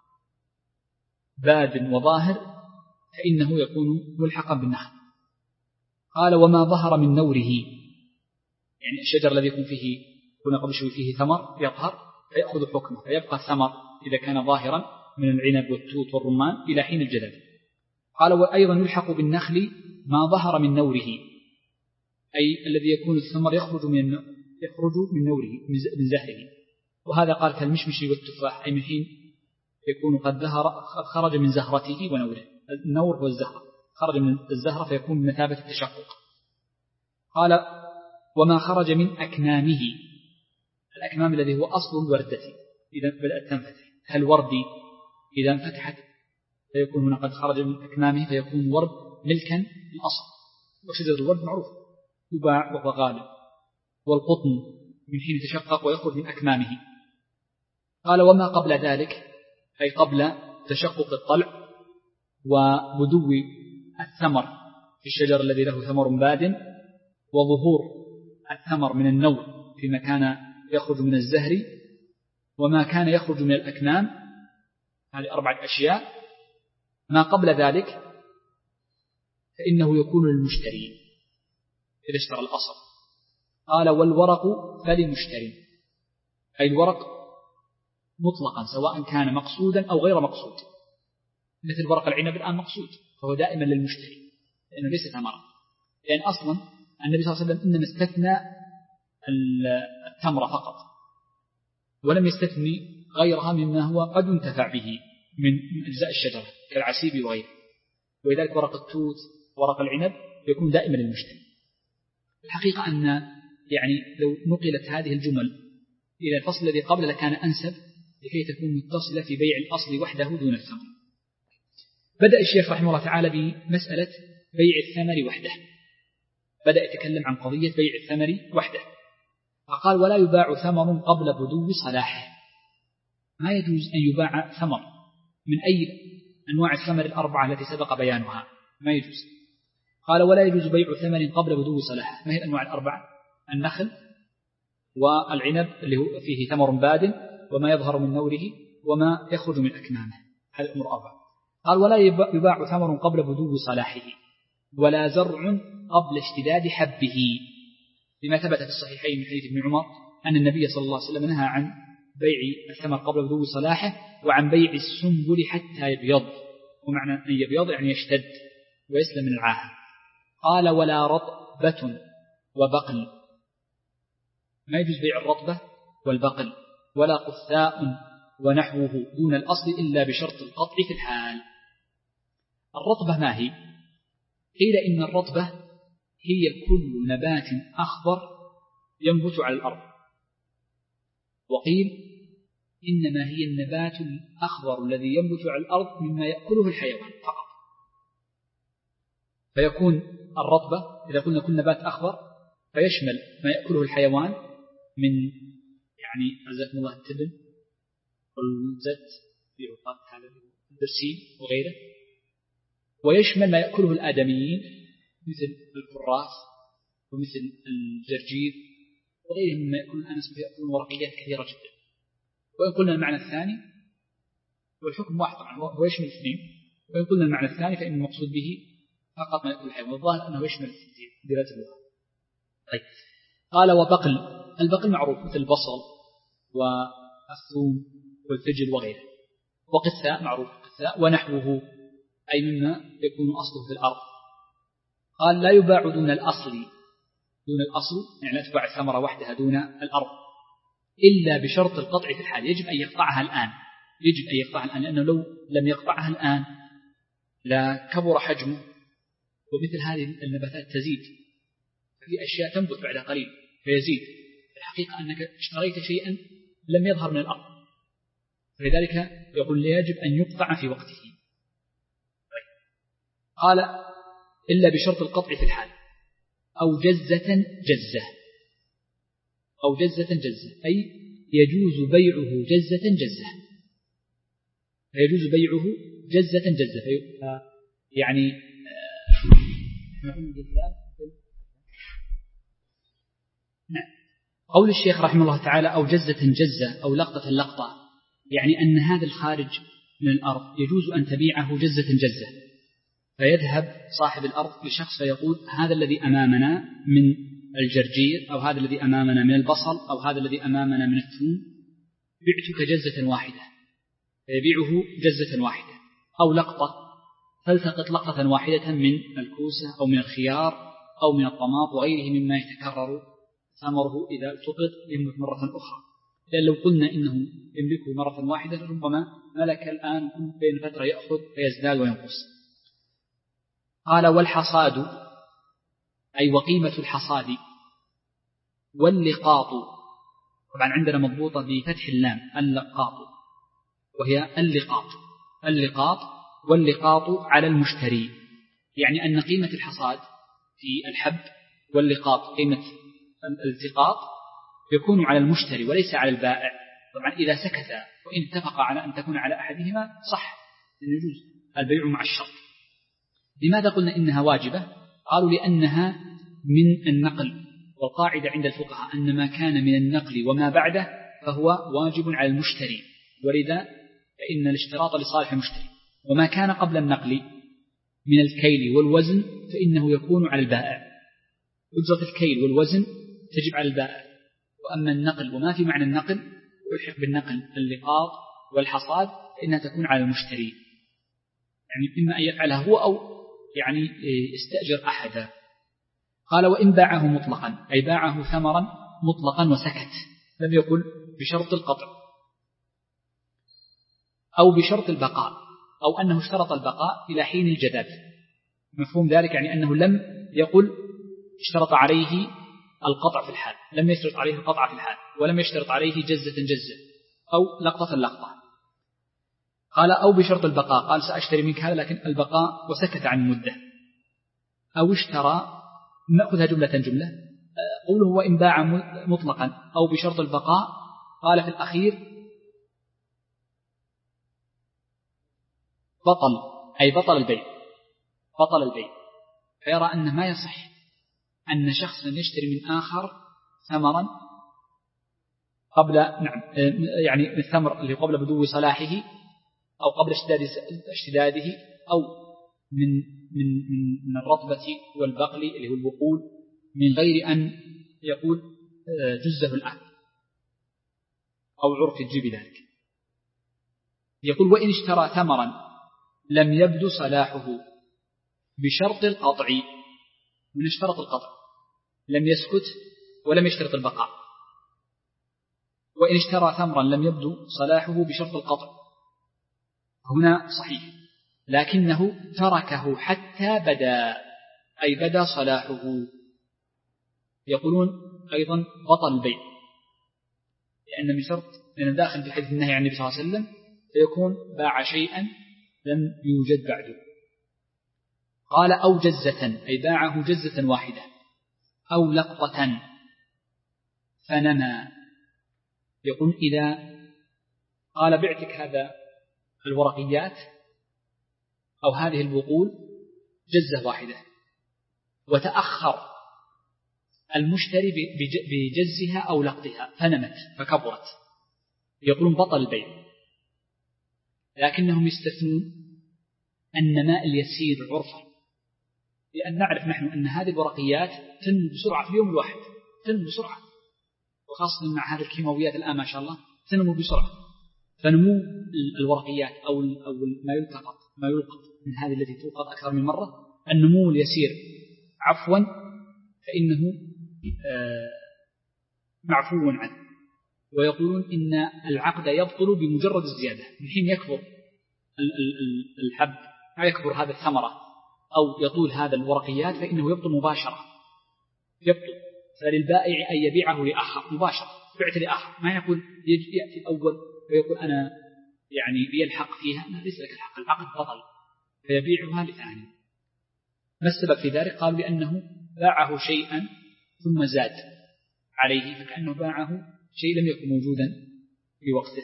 باد وظاهر فإنه يكون ملحقا بالنخل. قال وما ظهر من نوره، يعني الشجر الذي يكون فيه كنا قبل شوي فيه ثمر يظهر فيأخذ حكمه، فيبقى الثمر إذا كان ظاهرا من العنب والتوت والرمان إلى حين الجدد. قال وأيضا يلحق بالنخل ما ظهر من نوره، أي الذي يكون الثمر يخرج من يخرج من نوره من زهره. وهذا قال كالمشمش والتفاح، أي من حين يكون قد ظهر خرج من زهرته ونوره. النور هو الزهرة، خرج من الزهرة فيكون بمثابة التشقق. قال وما خرج من أكمامه، الأكمام الذي هو أصل الوردة إذا بدأت تنفتح، كالورد إذا انفتحت فيكون هنا قد خرج من أكمامه فيكون ورد ملكا للأصل. وشجر الورد معروف يباع وهو غالب. والقطن من حين تشقق ويخرج من أكمامه. قال وما قبل ذلك، أي قبل تشقق الطلع وبدو الثمر في الشجر الذي له ثمر باد، وظهور الثمر من النوع فيما كان يخرج من الزهر، وما كان يخرج من الأكمام، هذه أربعة أشياء. ما قبل ذلك فإنه يكون للمشتري إذا اشترى الأصل. قال والورق فلمشتري، أي الورق مطلقا سواء كان مقصودا أو غير مقصود، مثل ورق العنب الآن مقصود فهو دائما للمشتري لأنه ليس ثمرة، لأن أصلا النبي صلى الله عليه وسلم إنما استثنى التمر فقط ولم يستثني غيرها مما هو قد ينتفع به من أجزاء الشجرة كالعسيب وغيره. ولذلك ورق التوت ورق العنب يكون دائما للمشتري. الحقيقة أن يعني لو نقلت هذه الجمل إلى الفصل الذي قبل لكان أنسب، لكي تكون متصلة في بيع الأصل وحده دون الثمر. بدأ الشيخ رحمه الله تعالى بمسألة بيع الثمر وحده، بدأ يتكلم عن قضية بيع الثمر وحده، فقال ولا يباع ثمر قبل بدو صلاحه. ما يجوز أن يباع ثمر من أي أنواع الثمر الأربعة التي سبق بيانها، ما يجوز. قال ولا يجوز بيع ثمر قبل بدو صلاحه. ما هي الأنواع الأربعة؟ النخل والعنب اللي هو فيه ثمر باد وما يظهر من نوره وما يخرج من أكمامه، هذه الأمور أربعة. قال ولا يباع ثمر قبل بدو صلاحه ولا زرع قبل اشتداد حبه، لما ثبت في الصحيحين من حديث ابن عمر أن النبي صلى الله عليه وسلم نهى عن بيع الثمر قبل بدو صلاحه وعن بيع السنبل حتى يبيض، ومعنى أن يبيض يعني يشتد ويسلم من العاهة. قال ولا رطبة وبقل، ما يجوز بيع الرطبة والبقل، ولا قثاء ونحوه دون الأصل إلا بشرط القطع في الحال. الرطبة ما هي؟ قيل إن الرطبة هي كل نبات أخضر ينبت على الأرض، وقيل إنما هي النبات الأخضر الذي ينبت على الأرض مما يأكله الحيوان فقط. فيكون الرطبة إذا قلنا كل نبات أخضر فيشمل ما يأكله الحيوان من يعني عزكم الله التبن والزت في عقاب هذا البرسيم وغيره، ويشمل ما يأكله الآدميين مثل الكراث ومثل الجرجير وغيرهم مما يأكل الناس يأكلون ورقيات كثيرة جدا. وإن قلنا المعنى الثاني والحكم واحد طبعا هو يشمل الاثنين، وإن قلنا المعنى الثاني فإن المقصود به فقط ما يأكل الحيوان، والظاهر أنه يشمل الاثنين دلالة اللغة. طيب قال وبقل، البقل معروف مثل البصل والثوم والفجل وغيره. وقثاء معروف قثاء ونحوه أي مما يكون أصله في الأرض. قال لا يباع دون الأصل، دون الأصل يعني لا تباع الثمرة وحدها دون الأرض إلا بشرط القطع في الحال، يجب أن يقطعها الآن، يجب أن يقطعها الآن، لأنه لو لم يقطعها الآن لا كبر حجمه، ومثل هذه النباتات تزيد، في أشياء تنبت بعد قليل فيزيد. الحقيقة أنك اشتريت شيئا لم يظهر من الأرض، فلذلك يقول يجب أن يقطع في وقته. قال إلا بشرط القطع في الحال أو جزة جزة، أو جزة جزة أي يجوز بيعه جزة جزة، فيجوز بيعه جزة جزة في يعني نعم. قول الشيخ رحمه الله تعالى أو جزة جزة أو لقطة لقطة، يعني أن هذا الخارج من الأرض يجوز أن تبيعه جزة جزة، فيذهب صاحب الأرض لشخص فيقول هذا الذي أمامنا من الجرجير أو هذا الذي أمامنا من البصل أو هذا الذي أمامنا من الثوم بعتك جزة واحدة، فيبيعه جزة واحدة. أو لقطة، فالتقط لقطة واحدة من الكوسة أو من الخيار أو من الطماط وغيره مما يتكرر ثمره إذا التقط يملك مرة أخرى، لأن لو قلنا إنه يملكه مرة واحدة ربما ملك الآن بين فترة يأخذ فيزداد وينقص. قال والحصاد أي وقيمة الحصاد واللقاط، طبعا عندنا مضبوطة بفتح اللام اللقاط، وهي اللقاط، اللقاط واللقاط على المشتري، يعني أن قيمة الحصاد في الحب واللقاط قيمة الالتقاط يكون على المشتري وليس على البائع. طبعا إذا سكت وإن اتفق على أن تكون على أحدهما صح أن يجوز البيع مع الشرط. لماذا قلنا إنها واجبة؟ قالوا لأنها من النقل، والقاعدة عند الفقهاء أن ما كان من النقل وما بعده فهو واجب على المشتري، ولذا فإن الاشتراط لصالح المشتري. وما كان قبل النقل من الكيل والوزن فإنه يكون على البائع، أجرة الكيل والوزن تجب على البائع. وأما النقل وما في معنى النقل ويلحق بالنقل اللقاط والحصاد فإنها تكون على المشتري، يعني إما أن يفعلها هو أو يعني استأجر أحدا. قال وإن باعه مطلقا أي باعه ثمرا مطلقا وسكت، لم يقل بشرط القطع أو بشرط البقاء، أو أنه اشترط البقاء إلى حين الجداد. مفهوم ذلك يعني أنه لم يقل اشترط عليه القطع في الحال، لم يشترط عليه القطع في الحال، ولم يشترط عليه جزة جزة، أو لقطة اللقطة. قال أو بشرط البقاء، قال سأشتري منك هذا لكن البقاء وسكت عن المدة. أو اشترى، نأخذها جملة جملة. قوله وإن باع مطلقا أو بشرط البقاء، قال في الأخير بطل، أي بطل البيع، بطل البيع. فيرى أنه ما يصح أن شخص يشتري من آخر ثمرا قبل نعم يعني الثمر اللي قبل بدو صلاحه أو قبل اشتداده أو من من من الرطبة والبقل اللي هو البقول من غير أن يقول جزه الآن أو عرف الجيب ذلك. يقول وإن اشترى ثمرا لم يبدو صلاحه بشرط القطع، من اشترط القطع لم يسكت ولم يشترط البقاء. وإن اشترى ثمرا لم يبدو صلاحه بشرط القطع هنا صحيح، لكنه تركه حتى بدا، أي بدا صلاحه. يقولون أيضا بطل البيع، لأن من شرط لأن داخل في حديث النهي عن النبي صلى الله عليه وسلم فيكون باع شيئا لم يوجد بعده. قال أو جزة، أي باعه جزة واحدة أو لقطة فنما. يقول إذا قال بعتك هذا الورقيات أو هذه البقول جزة واحدة وتأخر المشتري بجزها أو لقطها فنمت فكبرت، يقولون بطل البيع، لكنهم يستثنون النماء اليسير عرفا، لأن نعرف نحن أن هذه الورقيات تنمو بسرعة في اليوم الواحد، تنمو بسرعة، وخاصة مع هذه الكيماويات الآن ما شاء الله تنمو بسرعة. فنمو الورقيات أو أو ما يلتقط ما يلقط من هذه التي تلقط أكثر من مرة، النمو اليسير عفوا فإنه معفو عنه. ويقولون إن العقد يبطل بمجرد الزيادة، من حين يكبر الحب أو يكبر هذا الثمرة أو يطول هذا الورقيات فإنه يبطل مباشرة، يبطل. فللبائع أن يبيعه لآخر مباشرة، بعت لآخر، ما يقول يأتي الأول ويقول أنا يعني لي الحق فيها، ليس لك الحق، العقد بطل، فيبيعها لثاني. ما السبب في ذلك؟ قالوا لأنه باعه شيئا ثم زاد عليه، فكأنه باعه شيء لم يكن موجودا في وقته.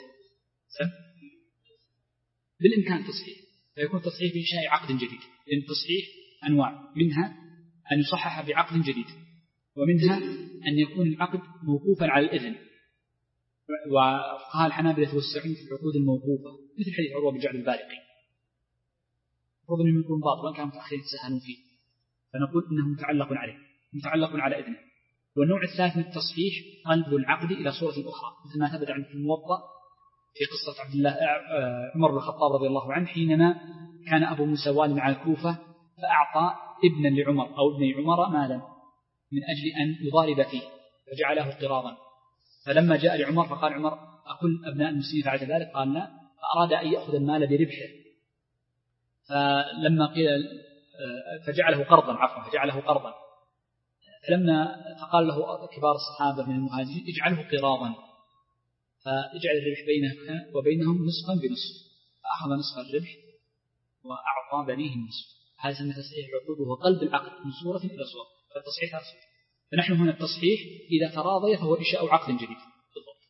بالإمكان تصحيح، فيكون تصحيح بإنشاء عقد جديد، لأن التصحيح أنواع، منها أن يصحح بعقد جديد، ومنها أن يكون العقد موقوفا على الإذن، وفقهاء الحنابلة يتوسعون في العقود الموقوفة مثل حديث عروة بن جعد البارقي، رغم أنه يكون باطل وأن كان متأخرين يتساهلون فيه، فنقول إنه متعلق عليه، متعلق على إذنه. والنوع الثالث من التصحيح قلب العقد إلى صورة أخرى، مثل ما ثبت عن الموطأ في قصة عبد الله عمر بن الخطاب رضي الله عنه حينما كان أبو موسى والي على الكوفة فأعطى ابنا لعمر أو ابن عمر مالا من أجل أن يضارب فيه فجعله قراضا، فلما جاء لعمر فقال عمر أكل أبناء المسلمين فعلت ذلك؟ قال لا، فأراد أن يأخذ المال بربحه، فلما قيل فجعله قرضا عفوا فجعله قرضا فلما فقال له كبار الصحابة من المهاجرين اجعله قراضا، فاجعل الربح بينك وبينهم نصفا بنصف، فأخذ نصف الربح وأعطى بنيه النصف. هذا سمى تصحيح العقود، وهو قلب العقد من صورة إلى صورة، فالتصحيح تصحيح. فنحن هنا التصحيح إذا تراضي فهو إنشاء عقد جديد بالضبط.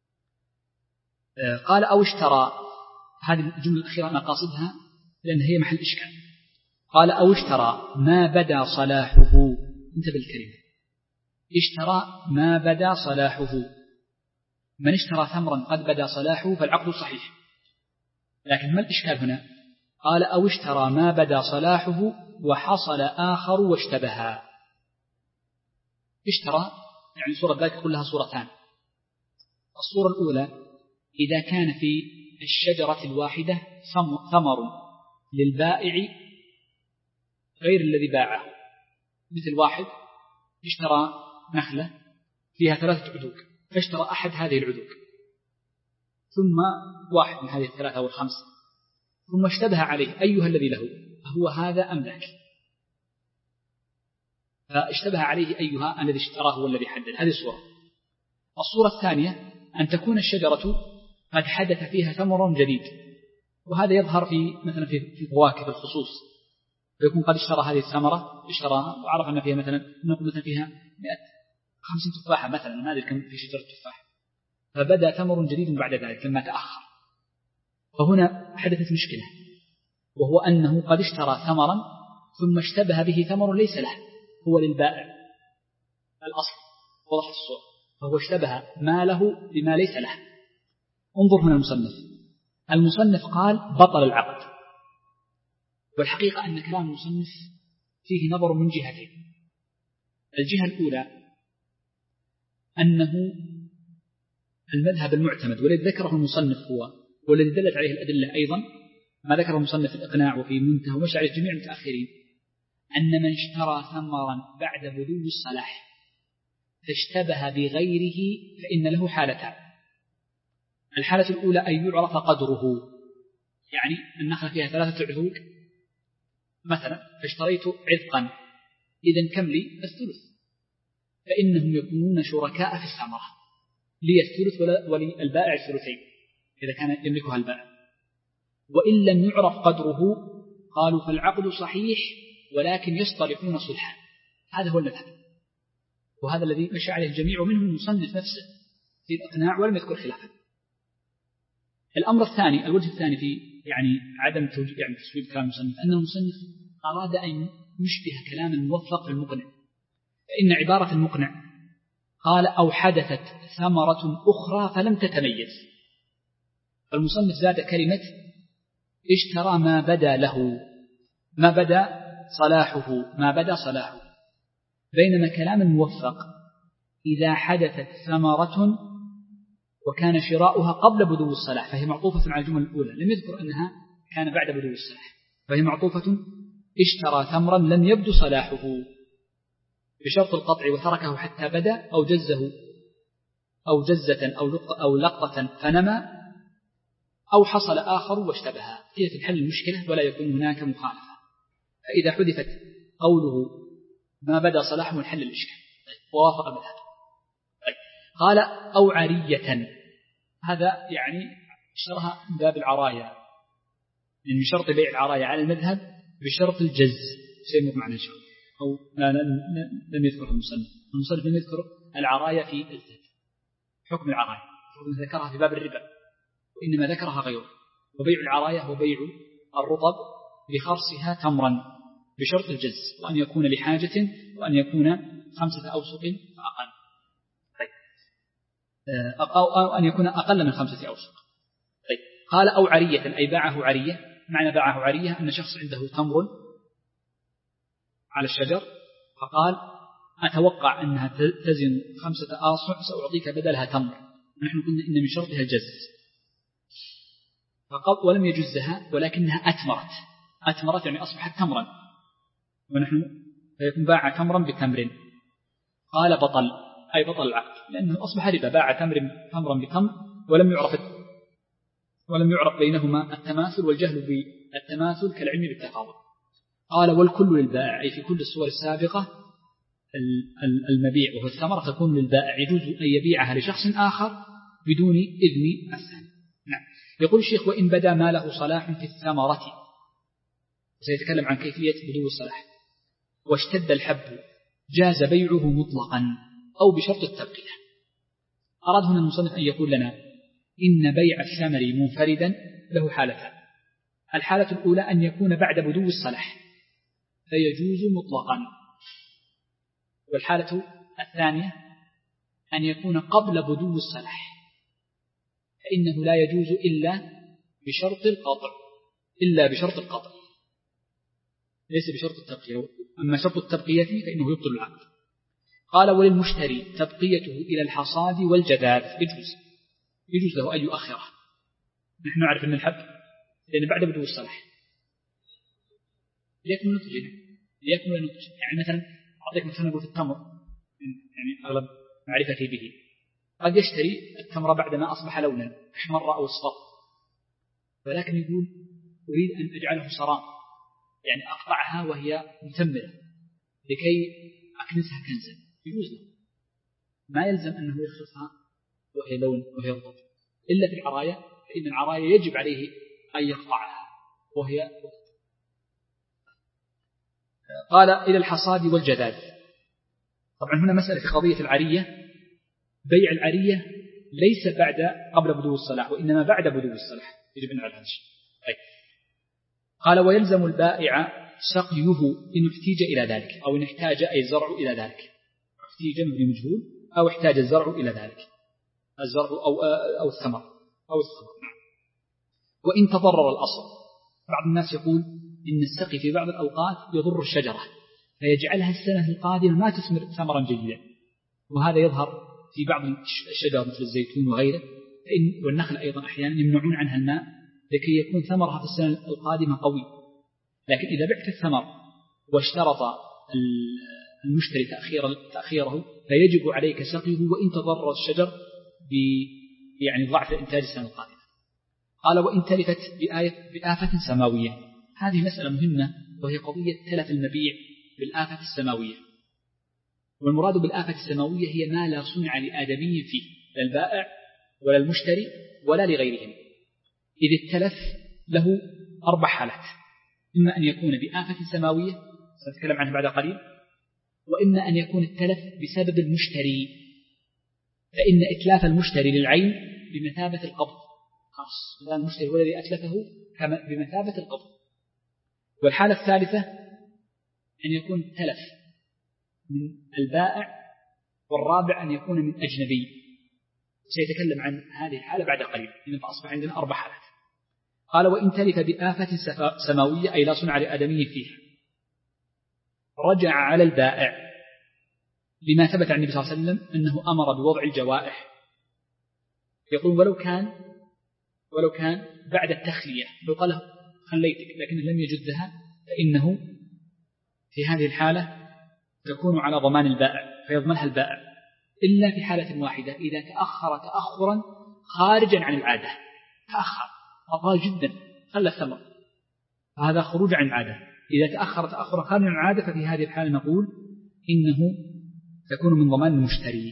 قال أو اشترى، هذه الجملة الأخيرة أنا قاصدها لأن هي محل إشكال. قال أو اشترى ما بدا صلاحه، انتبه الكلمة، اشترى ما بدا صلاحه. من اشترى ثمرا قد بدا صلاحه فالعقد صحيح، لكن ما الإشكال هنا؟ قال أو اشترى ما بدا صلاحه وحصل آخر واشتبها. اشترى يعني صورة ذلك كلها صورتان. الصورة الأولى إذا كان في الشجرة الواحدة ثمر للبائع غير الذي باعه، مثل واحد اشترى نخلة فيها ثلاثة عدوك فاشترى أحد هذه العدوك ثم واحد من هذه الثلاثة أو الخمسة، ثم اشتبه عليه أيها الذي له، هو هذا أم ذاك؟ فاشتبه عليه أيها الذي اشتراه هو الذي حدد. هذه الصورة. الصورة الثانية أن تكون الشجرة قد حدث فيها ثمر جديد، وهذا يظهر في مثلا في في فواكه الخصوص، فيكون قد اشترى هذه الثمرة اشتراها وعرف أن فيها مثلا نقول مثلا فيها مئة خمسين تفاحة مثلا، ما أدري كم في شجرة تفاح، فبدأ ثمر جديد بعد ذلك لما تأخر، فهنا حدثت مشكلة، وهو أنه قد اشترى ثمرا ثم اشتبه به ثمر ليس له، هو للبائع الأصل، وضح الصورة، فهو اشتبه ما له بما ليس له. انظر هنا المصنف المصنف قال بطل العقد، والحقيقة أن كلام المصنف فيه نظر من جهتين. الجهة الأولى أنه المذهب المعتمد والذي ذكره المصنف هو والذي دلت عليه الأدلة أيضا ما ذكره المصنف في الإقناع وفي منتهى ومشى عليه جميع المتأخرين، أن من اشترى ثمرا بعد بدو الصلاح فاشتبه بغيره فإن له حالتان. الحالة الأولى أن يعرف قدره، يعني النخلة فيها ثلاثة عذوق مثلا فاشتريت عذقا، إذن كم لي؟ الثلث، فإنهم يكونون شركاء في الثمرة، لي الثلث وللبائع الثلثين إذا كان يملكها البائع. وإن لم يعرف قدره قالوا فالعقد صحيح ولكن يصطلحون صلحا. هذا هو المذهب، وهذا الذي مشى عليه الجميع ومنهم المصنف نفسه في الإقناع ولم يذكر خلافا. الأمر الثاني الوجه الثاني في يعني عدم توجيه يعني تسويب كلام المصنف أن المصنف أراد أن يشبه كلام الموفق المقنع، فإن عبارة المقنع قال أو حدثت ثمرة أخرى فلم تتميز، المصنف زاد كلمة اشترى ما بدا له ما بدا صلاحه ما بدا صلاحه، بينما كلام الموفق إذا حدثت ثمرة وكان شراؤها قبل بدو الصلاح فهي معطوفة على الجملة الأولى، لم يذكر أنها كان بعد بدو الصلاح، فهي معطوفة اشترى ثمرا لم يبدو صلاحه بشرط القطع وتركه حتى بدا أو جزه أو جزة أو لقطة فنمى أو حصل آخر واشتبه، هي في الحل المشكلة ولا يكون هناك مخالفة. فإذا حذفت قوله ما بدا صلاحه الحل الإشكال ووافق المذهب. قال أو عرية، هذا يعني اشترها من باب العراية، من شرط بيع العراية على المذهب بشرط الجز سيمر معنا إن شاء الله، أو لا لم يذكره المصنف المصنف لم يذكر العراية في الذات حكم العراية، ذكرها في باب الربا وإنما ذكرها غيره. وبيع العراية هو بيع الرطب بخرصها تمرا بشرط الجز، وأن يكون لحاجة وأن يكون خمسة أوسق فأقل، طيب أو, أو أن يكون أقل من خمسة أوسق. طيب قال أو عرية أي باعه عرية، معنى باعه عرية أن شخص عنده تمر على الشجر فقال أتوقع أنها تزن خمسة آصع سأعطيك بدلها تمر، ونحن قلنا إن من شرطها الجز، فقال ولم يجزها ولكنها أتمرت أتمرت يعني أصبحت تمرا، ونحن فيكون باع تمرا بتمر. قال بطل أي بطل العقد لأنه أصبح ربا، باع تمر تمرا بتمر ولم يعرف ولم يعرف بينهما التماثل، والجهل بالتماثل كالعلم بالتفاضل. قال والكل للبائع أي في كل الصور السابقة المبيع وهو الثمرة تكون للبائع، يجوز أن يبيعها لشخص آخر بدون إذن الثاني. نعم. يقول الشيخ وإن بدا ما له صلاح في الثمرة، سيتكلم عن كيفية بدو الصلاح، واشتد الحب جاز بيعه مطلقا أو بشرط التبقية. أراد هنا المصنف أن يقول لنا إن بيع الثمر منفردا له حالتان، الحالة الأولى أن يكون بعد بدو الصلاح فيجوز مطلقا، والحالة الثانية أن يكون قبل بدو الصلاح فإنه لا يجوز إلا بشرط القطع إلا بشرط القطع ليس بشرط التبقية، أما شرط التبقية فإنه يبطل العقد. قال وللمشتري تبقيته إلى الحصاد والجذاذ يجوز يجوز له أن يؤخره، نحن نعرف أن الحب لأن بعد بدو الصلاح ليكمل نتج ليكمل نتج يعني مثلا أعطيك مثلا نقول التمر يعني أغلب معرفتي به قد يشتري التمر بعدما أصبح لونا أحمر أو اصفر، ولكن يقول أريد أن أجعله صرام يعني أقطعها وهي متمرة لكي أكنسها كنزا، يجوز له ما يلزم أنه يخلصها وهي لون وهي رطب، إلا في العراية، فإن العراية يجب عليه أن يقطعها وهي. قال إلى الحصاد والجذاذ. طبعا هنا مسألة في قضية العرية، بيع العرية ليس بعد قبل بدو الصلاح، وإنما بعد بدو الصلاح، يجب أن نعرف هذا الشيء. طيب. قال ويلزم البائع سقيه إن احتاج إلى ذلك، أو إن احتاج أي الزرع إلى ذلك. احتاج مبني مجهول، أو احتاج الزرع إلى ذلك، الزرع أو أو الثمر أو الثمر. وإن تضرر الأصل، بعض الناس يقول إن السقي في بعض الأوقات يضر الشجرة فيجعلها السنة القادمة ما تثمر ثمرا جيدا، وهذا يظهر في بعض الشجر مثل الزيتون وغيره، فإن والنخل أيضا أحيانا يمنعون عنها الماء لكي يكون ثمرها في السنة القادمة قوي. لكن إذا بعت الثمر واشترط المشتري تأخير تأخيره فيجب عليك سقيه وإن تضرر الشجر ب يعني ضعف إنتاج السنة القادمة. قال وإن تلفت بآية بآفة سماوية. هذه مسألة مهمة، وهي قضية تلف المبيع بالآفة السماوية. والمراد بالآفة السماوية هي ما لا صنع لآدمي فيه، لا البائع ولا المشتري ولا لغيرهم. إذ التلف له أربع حالات: إما أن يكون بآفة سماوية سنتكلم عنها بعد قليل، وإما أن يكون التلف بسبب المشتري، فإن إتلاف المشتري للعين بمثابة القبض، خاص الآن المشتري هو الذي أتلفه بمثابة القبض. والحالة الثالثة أن يكون التلف من البائع، والرابع أن يكون من أجنبي. سيتكلم عن هذه الحالة بعد قليل، إذن فأصبح عندنا أربع حالات. قال وإن تلف بآفة سماوية أي لا صنع لآدمي فيه، رجع على البائع لما ثبت عن النبي صلى الله عليه وسلم أنه أمر بوضع الجوائح. يقول ولو كان ولو كان بعد التخلية، لو قال خليتك لكنه لم يجدها، فإنه في هذه الحالة تكون على ضمان البائع فيضمنها البائع، إلا في حالة واحدة: إذا تأخر تأخرا خارجا عن العادة، تأخر أطال جدا خلى الثمر، فهذا خروج عن العادة. إذا تأخر تأخرا خارجا عن العادة ففي هذه الحالة نقول إنه تكون من ضمان المشتري.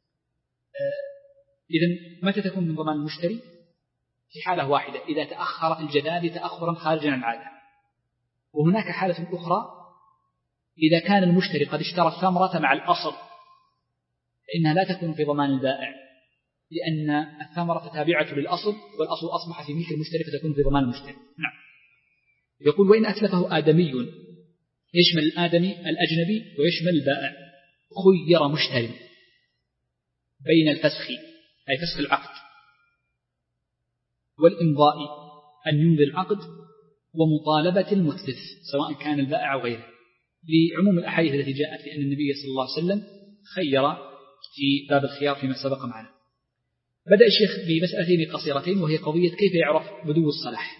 إذن متى تكون من ضمان المشتري؟ في حالة واحدة: إذا تأخر الجذاذ تأخرا خارجا عن العادة. وهناك حالة أخرى: إذا كان المشتري قد اشترى الثمرة مع الأصل، فإنها لا تكون في ضمان البائع، لأن الثمرة تابعة للأصل، والأصل أصبح في ملك المشتري فتكون في ضمان المشتري. نعم. يقول وإن أتلفه آدمي، يشمل الآدمي الأجنبي ويشمل البائع. خير مشتري بين الفسخ أي فسخ العقد والإمضاء أن يمضي العقد ومطالبة المتلف سواء كان البائع أو غيره، لعموم الأحاديث التي جاءت لأن النبي صلى الله عليه وسلم خير في باب الخيار فيما سبق معنا. بدأ الشيخ بمسألتين قصيرتين، وهي قضية كيف يعرف بدو الصلاح.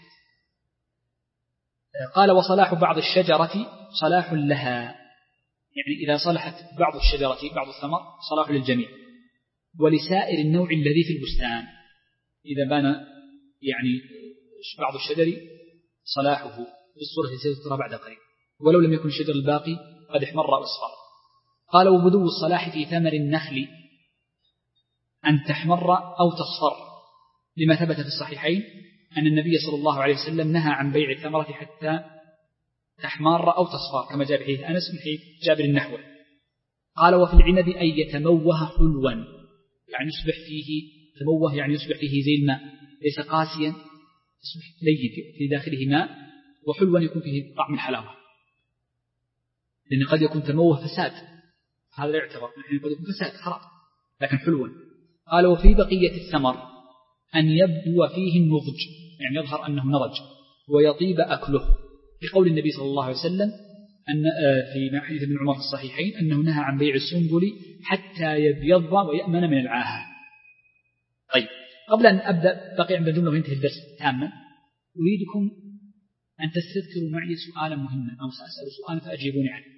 قال وصلاح بعض الشجرة صلاح لها، يعني إذا صلحت بعض الشجرة بعض الثمر صلاح للجميع، ولسائر النوع الذي في البستان. إذا بان يعني بعض الشجر صلاحه بالصورة التي سترى بعد قليل، ولو لم يكن الشجر الباقي قد احمر أو اصفر. قال وبدو الصلاح في ثمر النخل أن تحمر أو تصفر، لما ثبت في الصحيحين أن النبي صلى الله عليه وسلم نهى عن بيع الثمرة حتى تحمر أو تصفر، كما جاء في حديث أنس من حديث جابر النحو. قال وفي العنب أن يتموه حلوا، يعني يصبح فيه تموه، يعني يصبح فيه زي الماء، ليس قاسيا، يصبح لين في داخله ماء، وحلوا يكون فيه طعم الحلاوة، لأن قد يكون تموه فساد، هذا لا يعتبر، قد يكون فساد خراب، لكن حلوا. قال وفي بقية الثمر أن يبدو فيه النضج، يعني يظهر أنه نضج ويطيب أكله، لقول النبي صلى الله عليه وسلم أن في حديث ابن عمر في الصحيحين أنه نهى عن بيع السنبل حتى يبيض ويأمن من العاهة. طيب، قبل أن أبدأ بقي عند الجملة وينتهي الدرس تاما، أريدكم أن تستذكروا معي سؤالا مهما، أو سأسأل سؤالا فأجيبوني عنه.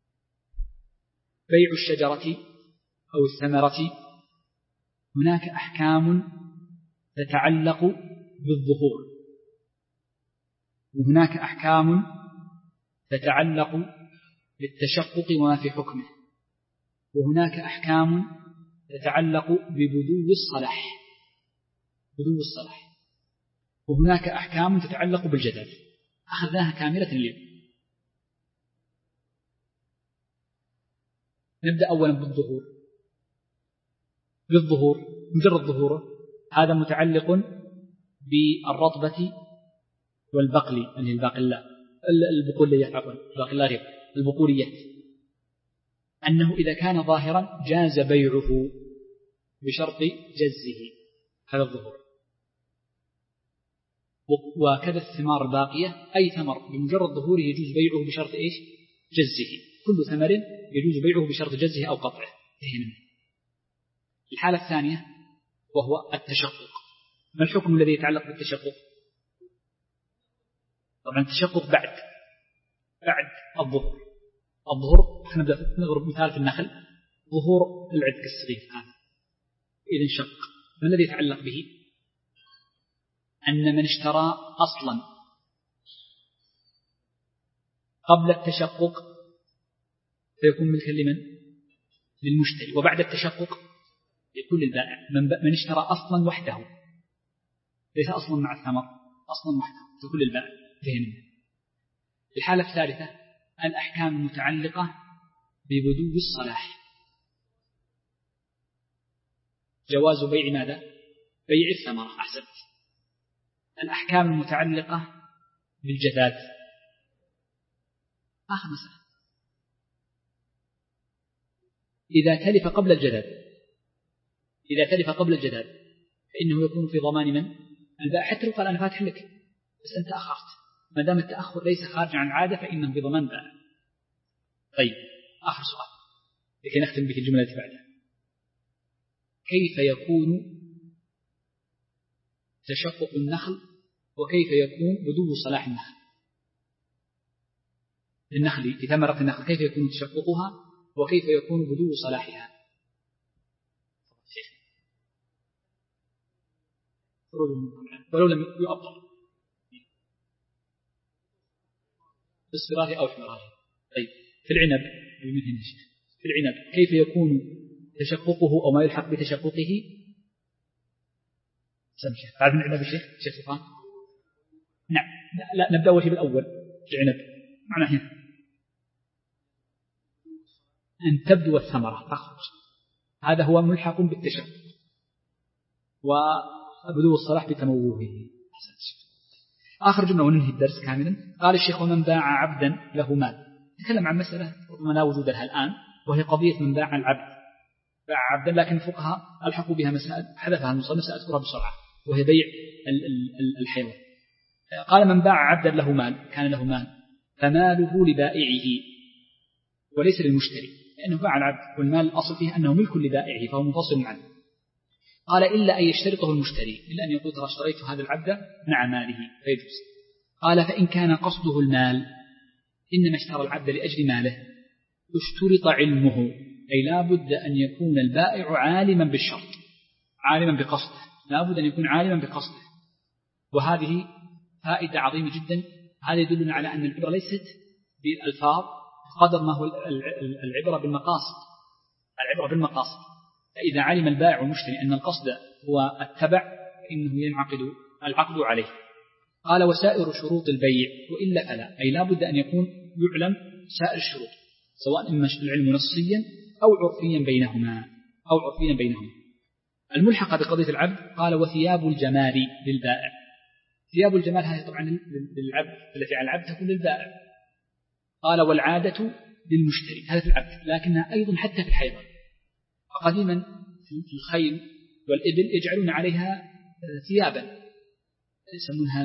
بيع الشجرة أو الثمرة هناك أحكام تتعلق بالظهور، وهناك أحكام تتعلق بالتشقق وما في حكمه، وهناك أحكام تتعلق ببدو الصلاح. بدو الصلاح. وهناك أحكام تتعلق بالجداد أخذناها كاملة اليوم. نبدأ أولا بالظهور. بالظهور مجرد ظهوره هذا متعلق بالرطبة والبقل اللي الباقلاء البقوليات عفوا الباقلاء البقوليات أنه إذا كان ظاهرا جاز بيعه بشرط جزه هذا الظهور. وكذا الثمار الباقية أي ثمر بمجرد ظهوره يجوز بيعه بشرط إيش؟ جزه. كل ثمر يجوز بيعه بشرط جزه أو قطعه. الحالة الثانية وهو التشقق. ما الحكم الذي يتعلق بالتشقق؟ طبعا التشقق بعد بعد الظهور. الظهور احنا نضرب مثال في النخل ظهور العدك الصغير هذا إذا انشق. ما الذي يتعلق به؟ أن من اشترى أصلا قبل التشقق فيكون ملكا لمن؟ للمشتري. وبعد التشقق يكون للبائع. من اشترى أصلا وحده ليس أصلا مع الثمر أصلا وحده تكون للبائع. فهم. الحالة الثالثة الأحكام المتعلقة ببدو الصلاح. جواز بيع ماذا؟ بيع الثمرة. أحسنت. الأحكام المتعلقة بالجداد. آخر مسألة إذا تلف قبل الجداد إذا تلف قبل الجداد فإنه يكون في ضمان من؟ البائع. حتى لو قال أنا فاتح لك بس أنت أخرت ما دام التأخر ليس خارجا عن العادة فإنه في ضمان بائع. طيب آخر سؤال لكي نختم به الجملة التي بعدها. كيف يكون تشقق النخل وكيف يكون بدو صلاح النخل؟ النخل في ثمرة النخل كيف يكون تشققها وكيف يكون بدو صلاحها؟ ولو لم يؤطر باصفراره أو احمراره. طيب في العنب في العنب كيف يكون تشققه أو ما يلحق بتشققه؟ سمشة بعد من العنب الشيخ شيخ سلطان. نعم لا نبدأ أول شيء بالأول العنب معناه هنا أن تبدو الثمرة تخرج هذا هو ملحق بالتشقق وبدو الصلاح بتموهه. آخر جملة وننهي الدرس كاملا. قال الشيخ ومن باع عبدا له مال. تكلم عن مسألة ربما لا وجود لها الآن وهي قضية من باع العبد باع عبدا لكن الفقهاء ألحقوا بها مسائل حدثها المصنف سأذكرها بسرعة وهي بيع الحيوان. قال من باع عبدا له مال كان له مال فماله لبائعه وليس للمشتري لأنه باع العبد والمال الأصل فيه أنه ملك لبائعه فهو منفصل عنه. قال إلا أن يشترطه المشتري إلا أن يقول ترى اشتريت هذا العبد مع ماله فيجوز. قال فإن كان قصده المال إنما اشترى العبد لأجل ماله اشترط علمه أي لا بد أن يكون البائع عالما بالشرط عالما بقصده لا بد أن يكون عالما بقصده. وهذه فائدة عظيمة جدا. هذا يدلنا على أن العبرة ليست بالألفاظ قدر ما هو العبرة بالمقاصد. العبرة بالمقاصد. فإذا علم البائع والمشتري أن القصد هو التبع فإنه ينعقد العقد عليه. قال وسائر شروط البيع وإلا فلا أي لا بد أن يكون يعلم سائر الشروط سواء إما العلم نصيا أو عرفيا بينهما أو عرفيا بينهما. الملحقة بقضية العبد قال وثياب الجمال للبائع. ثياب الجمال هذه طبعا للعبد التي على العبد تكون للبائع. قال والعادة للمشتري هذا في العبد لكنها أيضا حتى في الحيوان. قديما في الخيل والإبل يجعلون عليها ثيابا يسمونها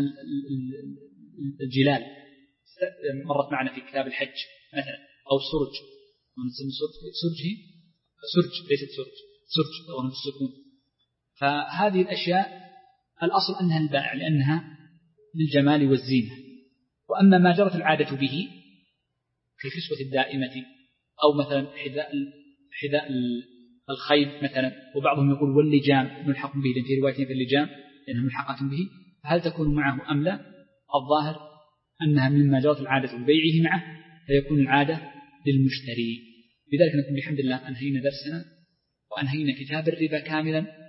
الجلال مرت معنا في كتاب الحج مثلا أو سرج ونسمي سرج هي سرج ليست سرج سرج أو السكون. فهذه الأشياء الأصل أنها البائع لأنها للجمال والزينة. وأما ما جرت العادة به كالكسوة الدائمة أو مثلا حذاء حذاء الخيل مثلا وبعضهم يقول واللجام ملحق به لأن في رواية في اللجام لأنها ملحقة به فهل تكون معه أم لا؟ الظاهر أنها مما جرت العادة ببيعه معه فيكون العادة للمشتري. بذلك نكون بحمد الله أنهينا درسنا وأنهينا كتاب الربا كاملا